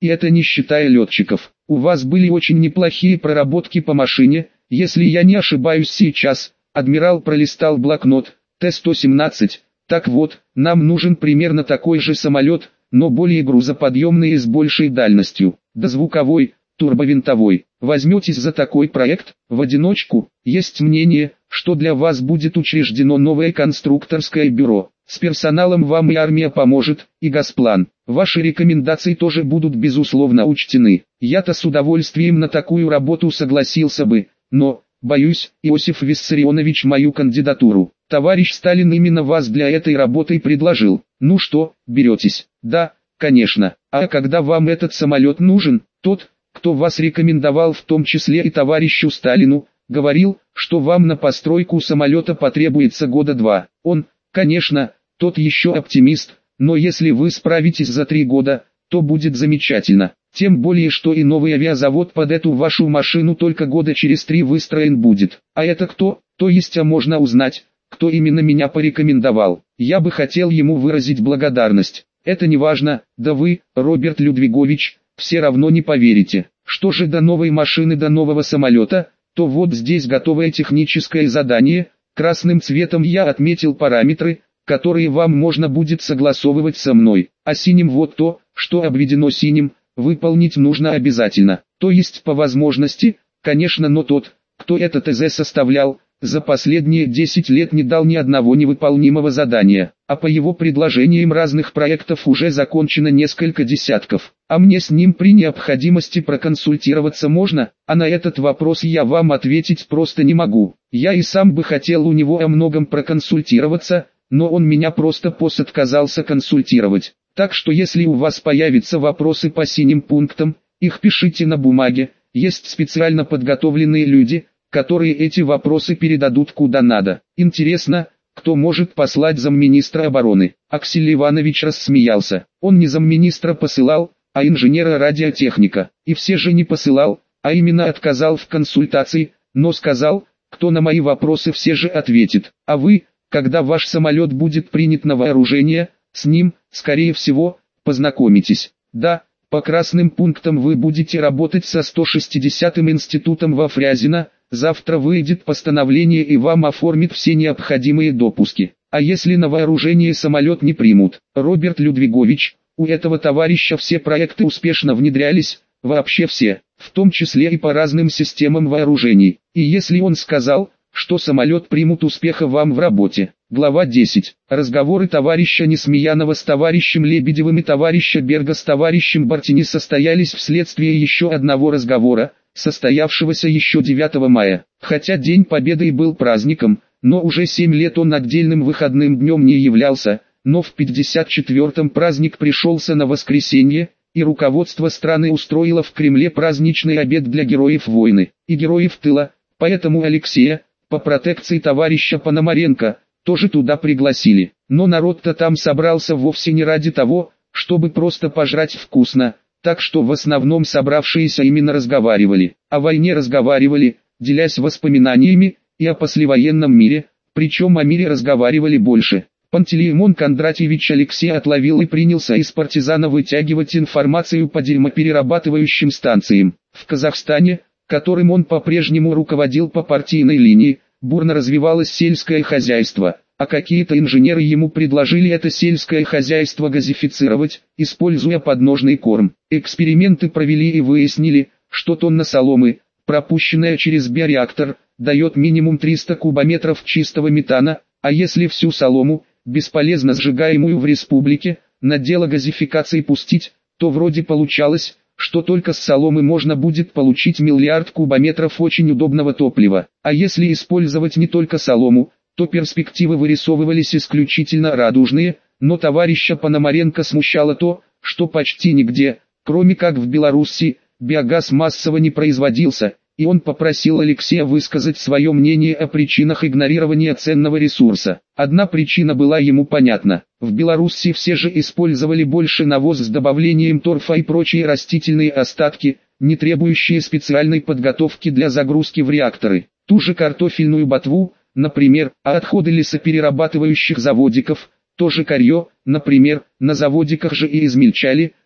И это не считая летчиков. У вас были очень неплохие проработки по машине, если я не ошибаюсь сейчас. Адмирал пролистал блокнот. Т-117. Так вот, нам нужен примерно такой же самолет, но более грузоподъемный и с большей дальностью. Дозвуковой, турбовинтовой. Возьметесь за такой проект? В одиночку? Есть мнение, что для вас будет учреждено новое конструкторское бюро. С персоналом вам и армия поможет, и Госплан. Ваши рекомендации тоже будут безусловно учтены. Я-то с удовольствием на такую работу согласился бы, но, боюсь, Иосиф Виссарионович, мою кандидатуру. Товарищ Сталин именно вас для этой работы предложил. Ну что, беретесь? Да, конечно. А когда вам этот самолет нужен? Тот, кто вас рекомендовал, в том числе и товарищу Сталину, говорил, что вам на постройку самолета потребуется года 2. Он, конечно, тот еще оптимист, но если вы справитесь за 3 года, то будет замечательно. Тем более, что и новый авиазавод под эту вашу машину только года через 3 выстроен будет. А это кто? То есть, можно узнать, кто именно меня порекомендовал. Я бы хотел ему выразить благодарность. Это не важно, да вы, Роберт Людвигович, все равно не поверите. Что же до новой машины, до нового самолета, то вот здесь готовое техническое задание. Красным цветом я отметил параметры, которые вам можно будет согласовывать со мной. А синим вот то, что обведено синим, выполнить нужно обязательно. То есть по возможности, конечно, но тот, кто это ТЗ составлял, за последние 10 лет не дал ни одного невыполнимого задания, а по его предложениям разных проектов уже закончено несколько десятков. А мне с ним при необходимости проконсультироваться можно, а на этот вопрос я вам ответить просто не могу. Я и сам бы хотел у него о многом проконсультироваться, но он меня просто отказался консультировать. Так что если у вас появятся вопросы по синим пунктам, их пишите на бумаге, есть специально подготовленные люди, которые эти вопросы передадут куда надо. Интересно, кто может послать замминистра обороны? Аксель Иванович рассмеялся. Он не замминистра посылал, а инженера-радиотехника. И все же не посылал, а именно отказал в консультации, но сказал, кто на мои вопросы все же ответит. А вы, когда ваш самолет будет принят на вооружение, с ним, скорее всего, познакомитесь. Да, по красным пунктам вы будете работать со 160-м институтом во Фрязино. Завтра выйдет постановление и вам оформит все необходимые допуски. А если на вооружение самолет не примут? Роберт Людвигович, у этого товарища все проекты успешно внедрялись, вообще все, в том числе и по разным системам вооружений. И если он сказал, что самолет примут, успеха вам в работе. Глава 10. Разговоры товарища Несмеянова с товарищем Лебедевым и товарища Берга с товарищем Бартини состоялись вследствие еще одного разговора, состоявшегося еще 9 мая. Хотя День Победы и был праздником, но уже 7 лет он отдельным выходным днем не являлся, но в 54-м праздник пришелся на воскресенье, и руководство страны устроило в Кремле праздничный обед для героев войны и героев тыла, поэтому Алексея, по протекции товарища Пономаренко, тоже туда пригласили. Но народ-то там собрался вовсе не ради того, чтобы просто пожрать вкусно, так что в основном собравшиеся именно разговаривали. О войне разговаривали, делясь воспоминаниями, и о послевоенном мире, причем о мире разговаривали больше. Пантелеимон Кондратьевич Алексей отловил и принялся из партизана вытягивать информацию по дерьмоперерабатывающим станциям. В Казахстане, которым он по-прежнему руководил по партийной линии, бурно развивалось сельское хозяйство, а какие-то инженеры ему предложили это сельское хозяйство газифицировать, используя подножный корм. Эксперименты провели и выяснили, что тонна соломы, пропущенная через биореактор, дает минимум 300 кубометров чистого метана, а если всю солому, бесполезно сжигаемую в республике, на дело газификации пустить, то вроде получалось, что только с соломы можно будет получить миллиард кубометров очень удобного топлива. А если использовать не только солому, то перспективы вырисовывались исключительно радужные, но товарища Пономаренко смущало то, что почти нигде, кроме как в Беларуси, биогаз массово не производился, и он попросил Алексея высказать свое мнение о причинах игнорирования ценного ресурса. Одна причина была ему понятна. В Беларуси все же использовали больше навоз с добавлением торфа и прочие растительные остатки, не требующие специальной подготовки для загрузки в реакторы. Ту же картофельную ботву, например, а отходы лесоперерабатывающих заводиков, тоже корье, например, на заводиках же и измельчали,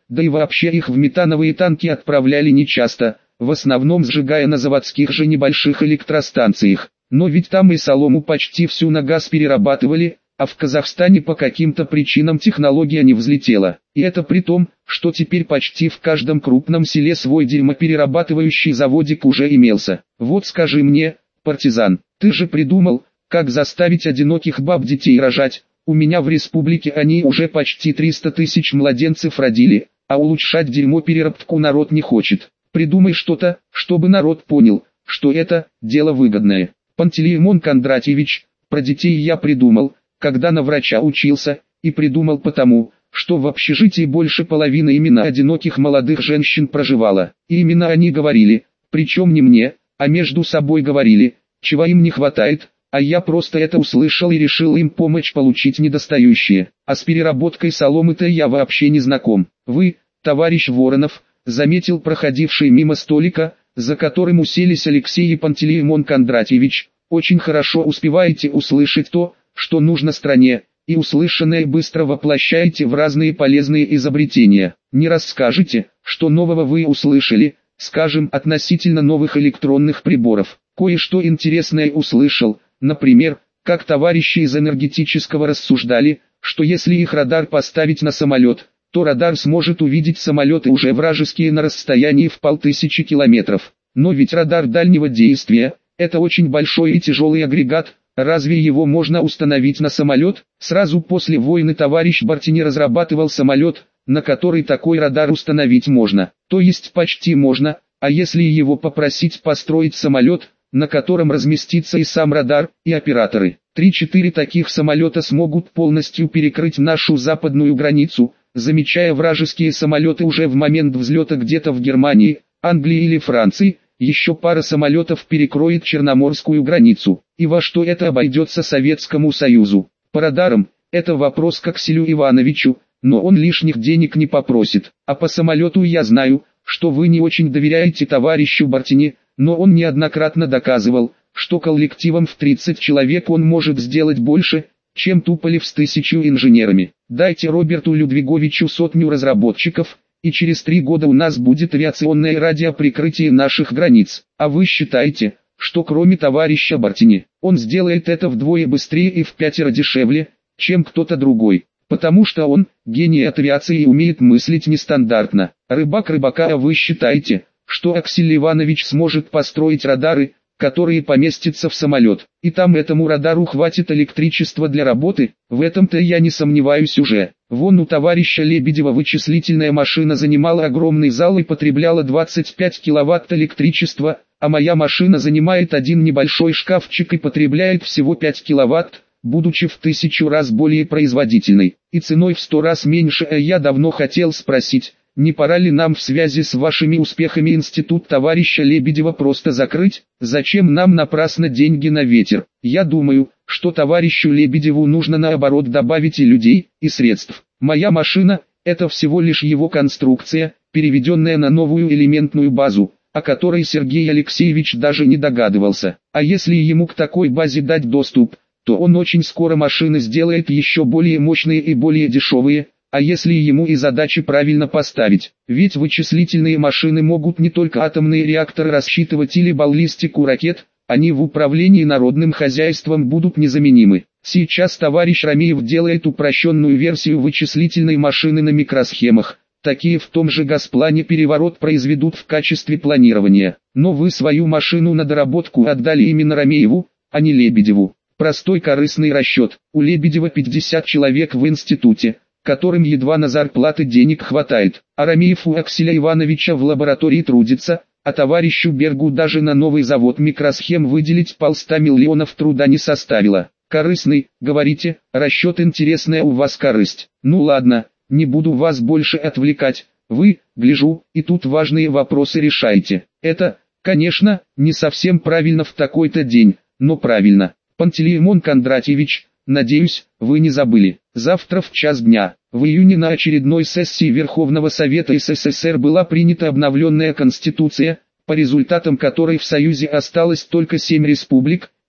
да и вообще их в метановые танки отправляли нечасто, в основном сжигая на заводских же небольших электростанциях. Но ведь там и солому почти всю на газ перерабатывали, а в Казахстане по каким-то причинам технология не взлетела. И это при том, что теперь почти в каждом крупном селе свой дерьмоперерабатывающий заводик уже имелся. Вот скажи мне, партизан, ты же придумал, как заставить одиноких баб детей рожать? У меня в республике они уже почти 300 тысяч младенцев родили, а улучшать дерьмопереработку народ не хочет. Придумай что-то, чтобы народ понял, что это дело выгодное. Пантелеймон Кондратьевич, про детей я придумал, когда на врача учился, и придумал потому, что в общежитии больше половины именно одиноких молодых женщин проживало. И именно они говорили, причем не мне, а между собой говорили, чего им не хватает, а я просто это услышал и решил им помочь получить недостающее. А с переработкой соломы-то я вообще не знаком. Вы, товарищ Воронов, заметил проходивший мимо столика, за которым уселись Алексей и Пантелеймон Кондратьевич, очень хорошо успеваете услышать то, что нужно стране, и услышанное быстро воплощаете в разные полезные изобретения. Не расскажете, что нового вы услышали, скажем, относительно новых электронных приборов. Кое-что интересное услышал, например, как товарищи из энергетического рассуждали, что если их радар поставить на самолет, то радар сможет увидеть самолеты уже вражеские на расстоянии в 1500 километров. Но ведь радар дальнего действия – это очень большой и тяжелый агрегат. Разве его можно установить на самолет? Сразу после войны товарищ Бартини разрабатывал самолет, на который такой радар установить можно. То есть почти можно, а если его попросить построить самолет, на котором разместится и сам радар, и операторы. 3-4 таких самолета смогут полностью перекрыть нашу западную границу, замечая вражеские самолеты уже в момент взлета где-то в Германии, Англии или Франции. Еще пара самолетов перекроет черноморскую границу. И во что это обойдется Советскому Союзу? По радарам, это вопрос к Акселю Ивановичу, но он лишних денег не попросит. А по самолету я знаю, что вы не очень доверяете товарищу Бартини, но он неоднократно доказывал, что коллективом в 30 человек он может сделать больше, чем Туполев с 1000 инженерами. Дайте Роберту Людвиговичу 100 разработчиков, и через 3 года у нас будет авиационное радиоприкрытие наших границ. А вы считаете, что кроме товарища Бартини, он сделает это вдвое быстрее и в 5 дешевле, чем кто-то другой? Потому что он, гений от авиации и умеет мыслить нестандартно. Рыбак рыбака, а вы считаете, что Аксель Иванович сможет построить радары, которые поместятся в самолет, и там этому радару хватит электричества для работы? В этом-то я не сомневаюсь уже. Вон у товарища Лебедева вычислительная машина занимала огромный зал и потребляла 25 киловатт электричества, а моя машина занимает один небольшой шкафчик и потребляет всего 5 киловатт, будучи в 1000 раз более производительной, и ценой в 100 раз меньше. Я давно хотел спросить, не пора ли нам в связи с вашими успехами институт товарища Лебедева просто закрыть? Зачем нам напрасно деньги на ветер? Я думаю, что товарищу Лебедеву нужно наоборот добавить и людей, и средств. Моя машина – это всего лишь его конструкция, переведенная на новую элементную базу, о которой Сергей Алексеевич даже не догадывался. А если ему к такой базе дать доступ, то он очень скоро машины сделает еще более мощные и более дешевые. А если ему и задачи правильно поставить? Ведь вычислительные машины могут не только атомные реакторы рассчитывать или баллистику ракет, они в управлении народным хозяйством будут незаменимы. Сейчас товарищ Ромеев делает упрощенную версию вычислительной машины на микросхемах. Такие в том же Газплане переворот произведут в качестве планирования. Но вы свою машину на доработку отдали именно Ромееву, а не Лебедеву. Простой корыстный расчет. У Лебедева 50 человек в институте, которым едва на зарплаты денег хватает, а Ромеев у Акселя Ивановича в лаборатории трудится, а товарищу Бергу даже на новый завод микросхем выделить 100 миллионов труда не составило. Корыстный, говорите, расчет интересная у вас корысть. Ну ладно, не буду вас больше отвлекать, вы, гляжу, и тут важные вопросы решаете. Это, конечно, не совсем правильно в такой-то день, но правильно. Пантелеймон Кондратьевич, надеюсь, вы не забыли. Завтра в час дня, в июне на очередной сессии Верховного Совета СССР была принята обновленная Конституция, по результатам которой в Союзе осталось только 7 республик,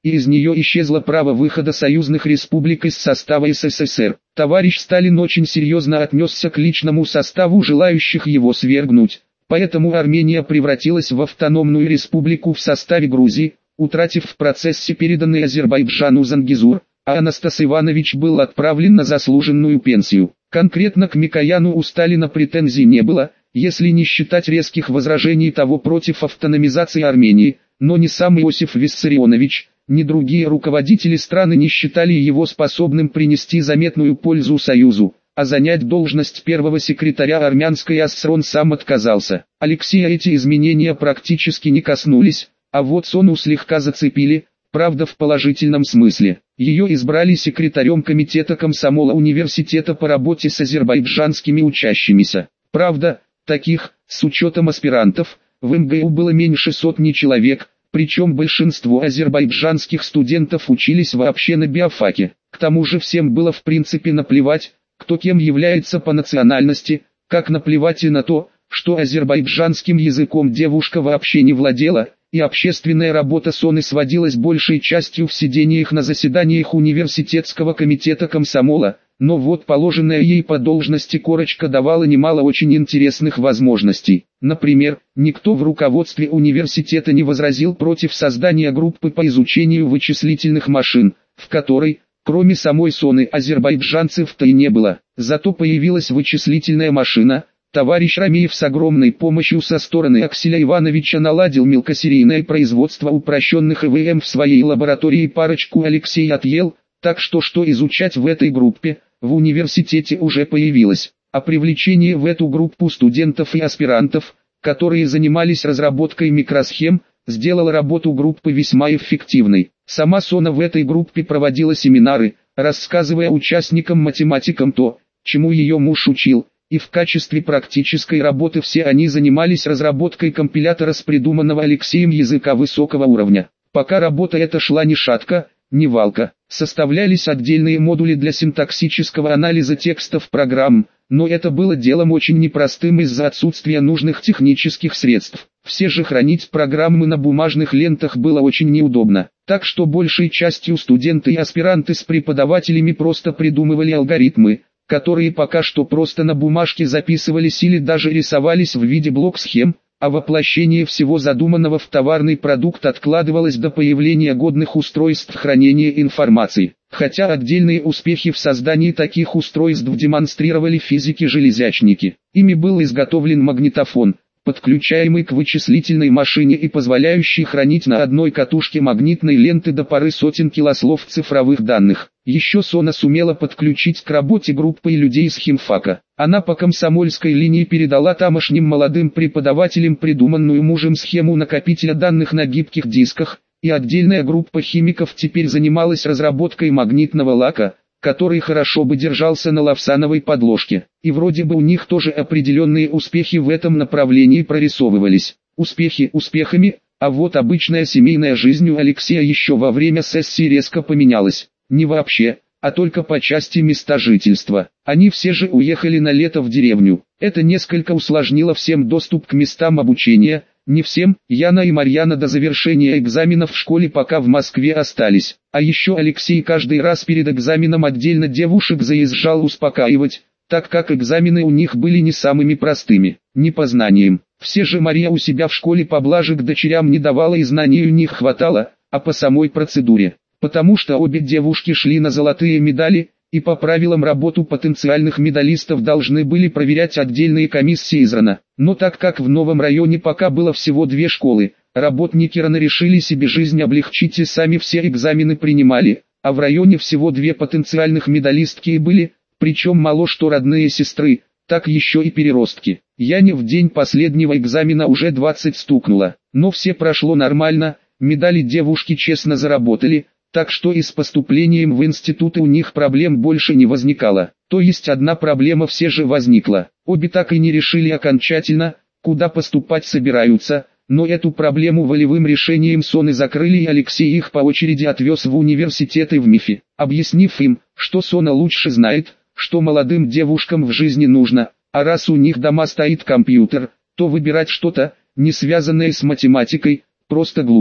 и из нее исчезло право выхода союзных республик из состава СССР. Товарищ Сталин очень серьезно отнесся к личному составу желающих его свергнуть, поэтому Армения превратилась в автономную республику в составе Грузии, утратив в процессе переданный Азербайджану Зангезур, а Анастас Иванович был отправлен на заслуженную пенсию. Конкретно к Микояну у Сталина претензий не было, если не считать резких возражений того против автономизации Армении, но ни сам Иосиф Виссарионович, ни другие руководители страны не считали его способным принести заметную пользу Союзу, а занять должность первого секретаря армянской АССР он сам отказался. Алексея эти изменения практически не коснулись, а вот Сону слегка зацепили, правда в положительном смысле. Ее избрали секретарем комитета комсомола университета по работе с азербайджанскими учащимися. Правда, таких, с учетом аспирантов, в МГУ было меньше сотни человек, причем большинство азербайджанских студентов учились вообще на биофаке. К тому же всем было в принципе наплевать, кто кем является по национальности, как наплевать и на то, что азербайджанским языком девушка вообще не владела, и общественная работа Соны сводилась большей частью в сидениях на заседаниях университетского комитета комсомола, но вот положенная ей по должности корочка давала немало очень интересных возможностей. Например, никто в руководстве университета не возразил против создания группы по изучению вычислительных машин, в которой, кроме самой Соны, азербайджанцев-то и не было. Зато появилась вычислительная машина. Товарищ Рамеев с огромной помощью со стороны Акселя Ивановича наладил мелкосерийное производство упрощенных ЭВМ в своей лаборатории, парочку Алексей отъел, так что изучать в этой группе, в университете уже появилось. А привлечение в эту группу студентов и аспирантов, которые занимались разработкой микросхем, сделало работу группы весьма эффективной. Сама Сона в этой группе проводила семинары, рассказывая участникам-математикам то, чему ее муж учил, и в качестве практической работы все они занимались разработкой компилятора с придуманного Алексеем языка высокого уровня. Пока работа эта шла ни шатко, ни валко, составлялись отдельные модули для синтаксического анализа текстов программ, но это было делом очень непростым из-за отсутствия нужных технических средств. Все же хранить программы на бумажных лентах было очень неудобно, так что большей частью студенты и аспиранты с преподавателями просто придумывали алгоритмы, которые пока что просто на бумажке записывались или даже рисовались в виде блок-схем, а воплощение всего задуманного в товарный продукт откладывалось до появления годных устройств хранения информации. Хотя отдельные успехи в создании таких устройств демонстрировали физики-железячники. Ими был изготовлен магнитофон, подключаемый к вычислительной машине и позволяющий хранить на одной катушке магнитной ленты до поры сотен килослов цифровых данных. Еще Сона сумела подключить к работе группы людей из химфака. Она по комсомольской линии передала тамошним молодым преподавателям придуманную мужем схему накопителя данных на гибких дисках, и отдельная группа химиков теперь занималась разработкой магнитного лака, который хорошо бы держался на лавсановой подложке. И вроде бы у них тоже определенные успехи в этом направлении прорисовывались. Успехи успехами, а вот обычная семейная жизнь у Алексея еще во время сессии резко поменялась. Не вообще, а только по части места жительства. Они все же уехали на лето в деревню. Это несколько усложнило всем доступ к местам обучения. Не всем, Яна и Марьяна до завершения экзаменов в школе пока в Москве остались. А еще Алексей каждый раз перед экзаменом отдельно девушек заезжал успокаивать, так как экзамены у них были не самыми простыми, не по знаниям. Все же Мария у себя в школе поблаже к дочерям не давала и знаний у них хватало, а по самой процедуре. Потому что обе девушки шли на золотые медали, и по правилам работу потенциальных медалистов должны были проверять отдельные комиссии из РАНа. Но так как в новом районе пока было всего 2 школы, работники РАНа решили себе жизнь облегчить и сами все экзамены принимали, а в районе всего 2 потенциальных медалистки и были, причем мало что родные сестры, так еще и переростки. Яне в день последнего экзамена уже 20 стукнуло, но все прошло нормально, медали девушки честно заработали, так что и с поступлением в институты у них проблем больше не возникало. То есть одна проблема все же возникла. Обе так и не решили окончательно, куда поступать собираются, но эту проблему волевым решением Соны закрыли, и Алексей их по очереди отвез в университеты в МИФе, объяснив им, что Сона лучше знает, что молодым девушкам в жизни нужно, а раз у них дома стоит компьютер, то выбирать что-то, не связанное с математикой, просто глупо.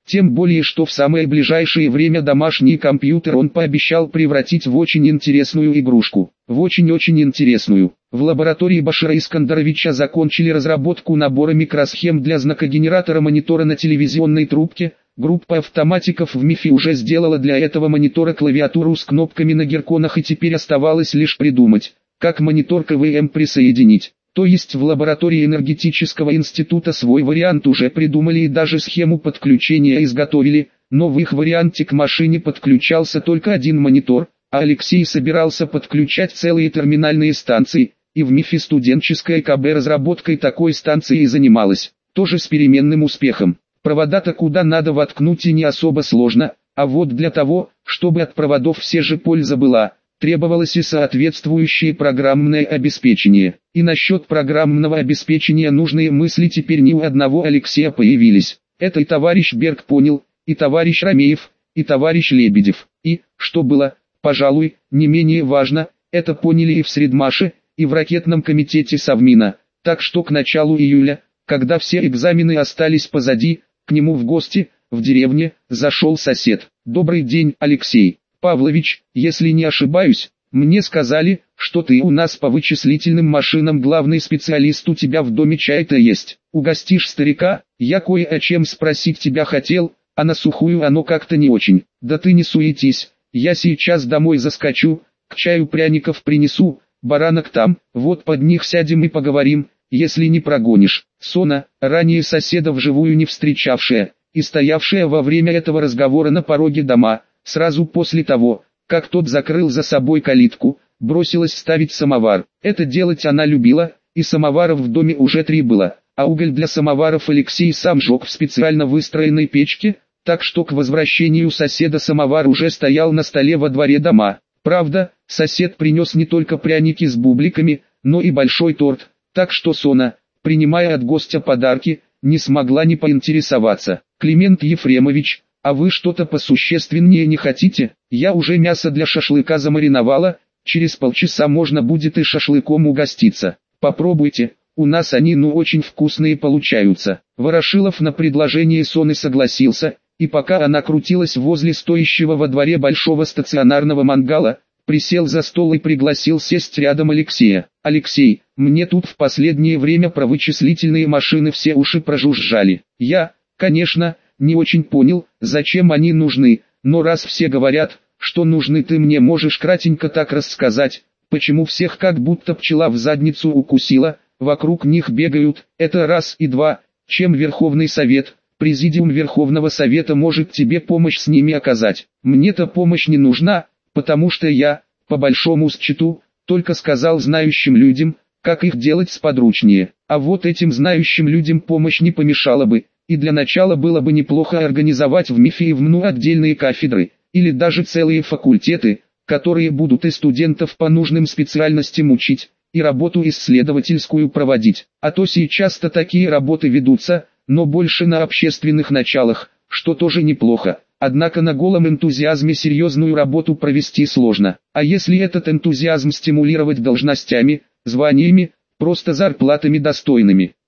Тем более, что в самое ближайшее время домашний компьютер он пообещал превратить в очень интересную игрушку. В очень-очень интересную. В лаборатории Башира Искандаровича закончили разработку набора микросхем для знакогенератора монитора на телевизионной трубке. Группа автоматиков в МИФе уже сделала для этого монитора клавиатуру с кнопками на герконах, и теперь оставалось лишь придумать, как монитор КВМ присоединить. То есть в лаборатории энергетического института свой вариант уже придумали и даже схему подключения изготовили, но в их варианте к машине подключался только один монитор, а Алексей собирался подключать целые терминальные станции, и в МИФе студенческая КБ разработкой такой станции и занималась, тоже с переменным успехом. Провода-то куда надо воткнуть и не особо сложно, а вот для того, чтобы от проводов все же польза была, требовалось и соответствующее программное обеспечение. И насчет программного обеспечения нужные мысли теперь не у одного Алексея появились. Это и товарищ Берг понял, и товарищ Ромеев, и товарищ Лебедев. И, что было, пожалуй, не менее важно, это поняли и в Средмаше, и в ракетном комитете Совмина. Так что к началу июля, когда все экзамены остались позади, к нему в гости, в деревне, зашел сосед. «Добрый день, Алексей Павлович, если не ошибаюсь, мне сказали, что ты у нас по вычислительным машинам главный специалист, у тебя в доме чай-то есть. Угостишь старика? Я кое о чем спросить тебя хотел, а на сухую оно как-то не очень». «Да ты не суетись, я сейчас домой заскочу, к чаю пряников принесу, баранок там, вот под них сядем и поговорим, если не прогонишь». Сона, ранее соседа вживую не встречавшая, и стоявшая во время этого разговора на пороге дома, сразу после того, как тот закрыл за собой калитку, бросилась ставить самовар. Это делать она любила, и самоваров в доме уже 3 было, а уголь для самоваров Алексей сам жег в специально выстроенной печке, так что к возвращению соседа самовар уже стоял на столе во дворе дома. Правда, сосед принес не только пряники с бубликами, но и большой торт, так что Сона, принимая от гостя подарки, не смогла не поинтересоваться. «Климент Ефремович, а вы что-то посущественнее не хотите? Я уже мясо для шашлыка замариновала, через полчаса можно будет и шашлыком угоститься. Попробуйте, у нас они очень вкусные получаются». Ворошилов на предложение Соны согласился, и пока она крутилась возле стоящего во дворе большого стационарного мангала, присел за стол и пригласил сесть рядом Алексея. «Алексей, мне тут в последнее время про вычислительные машины все уши прожужжали. Я, конечно, не очень понял, зачем они нужны, но раз все говорят, что нужны, ты мне можешь кратенько так рассказать, почему всех как будто пчела в задницу укусила, вокруг них бегают, это раз, и два, чем Верховный Совет, Президиум Верховного Совета может тебе помощь с ними оказать. Мне-то помощь не нужна, потому что я, по большому счету, только сказал знающим людям, как их делать сподручнее, а вот этим знающим людям помощь не помешала бы. И для начала было бы неплохо организовать в МИФе и в МНУ отдельные кафедры, или даже целые факультеты, которые будут и студентов по нужным специальностям учить, и работу исследовательскую проводить. А то сейчас-то такие работы ведутся, но больше на общественных началах, что тоже неплохо. Однако на голом энтузиазме серьезную работу провести сложно. А если этот энтузиазм стимулировать должностями, званиями, просто зарплатами достойными,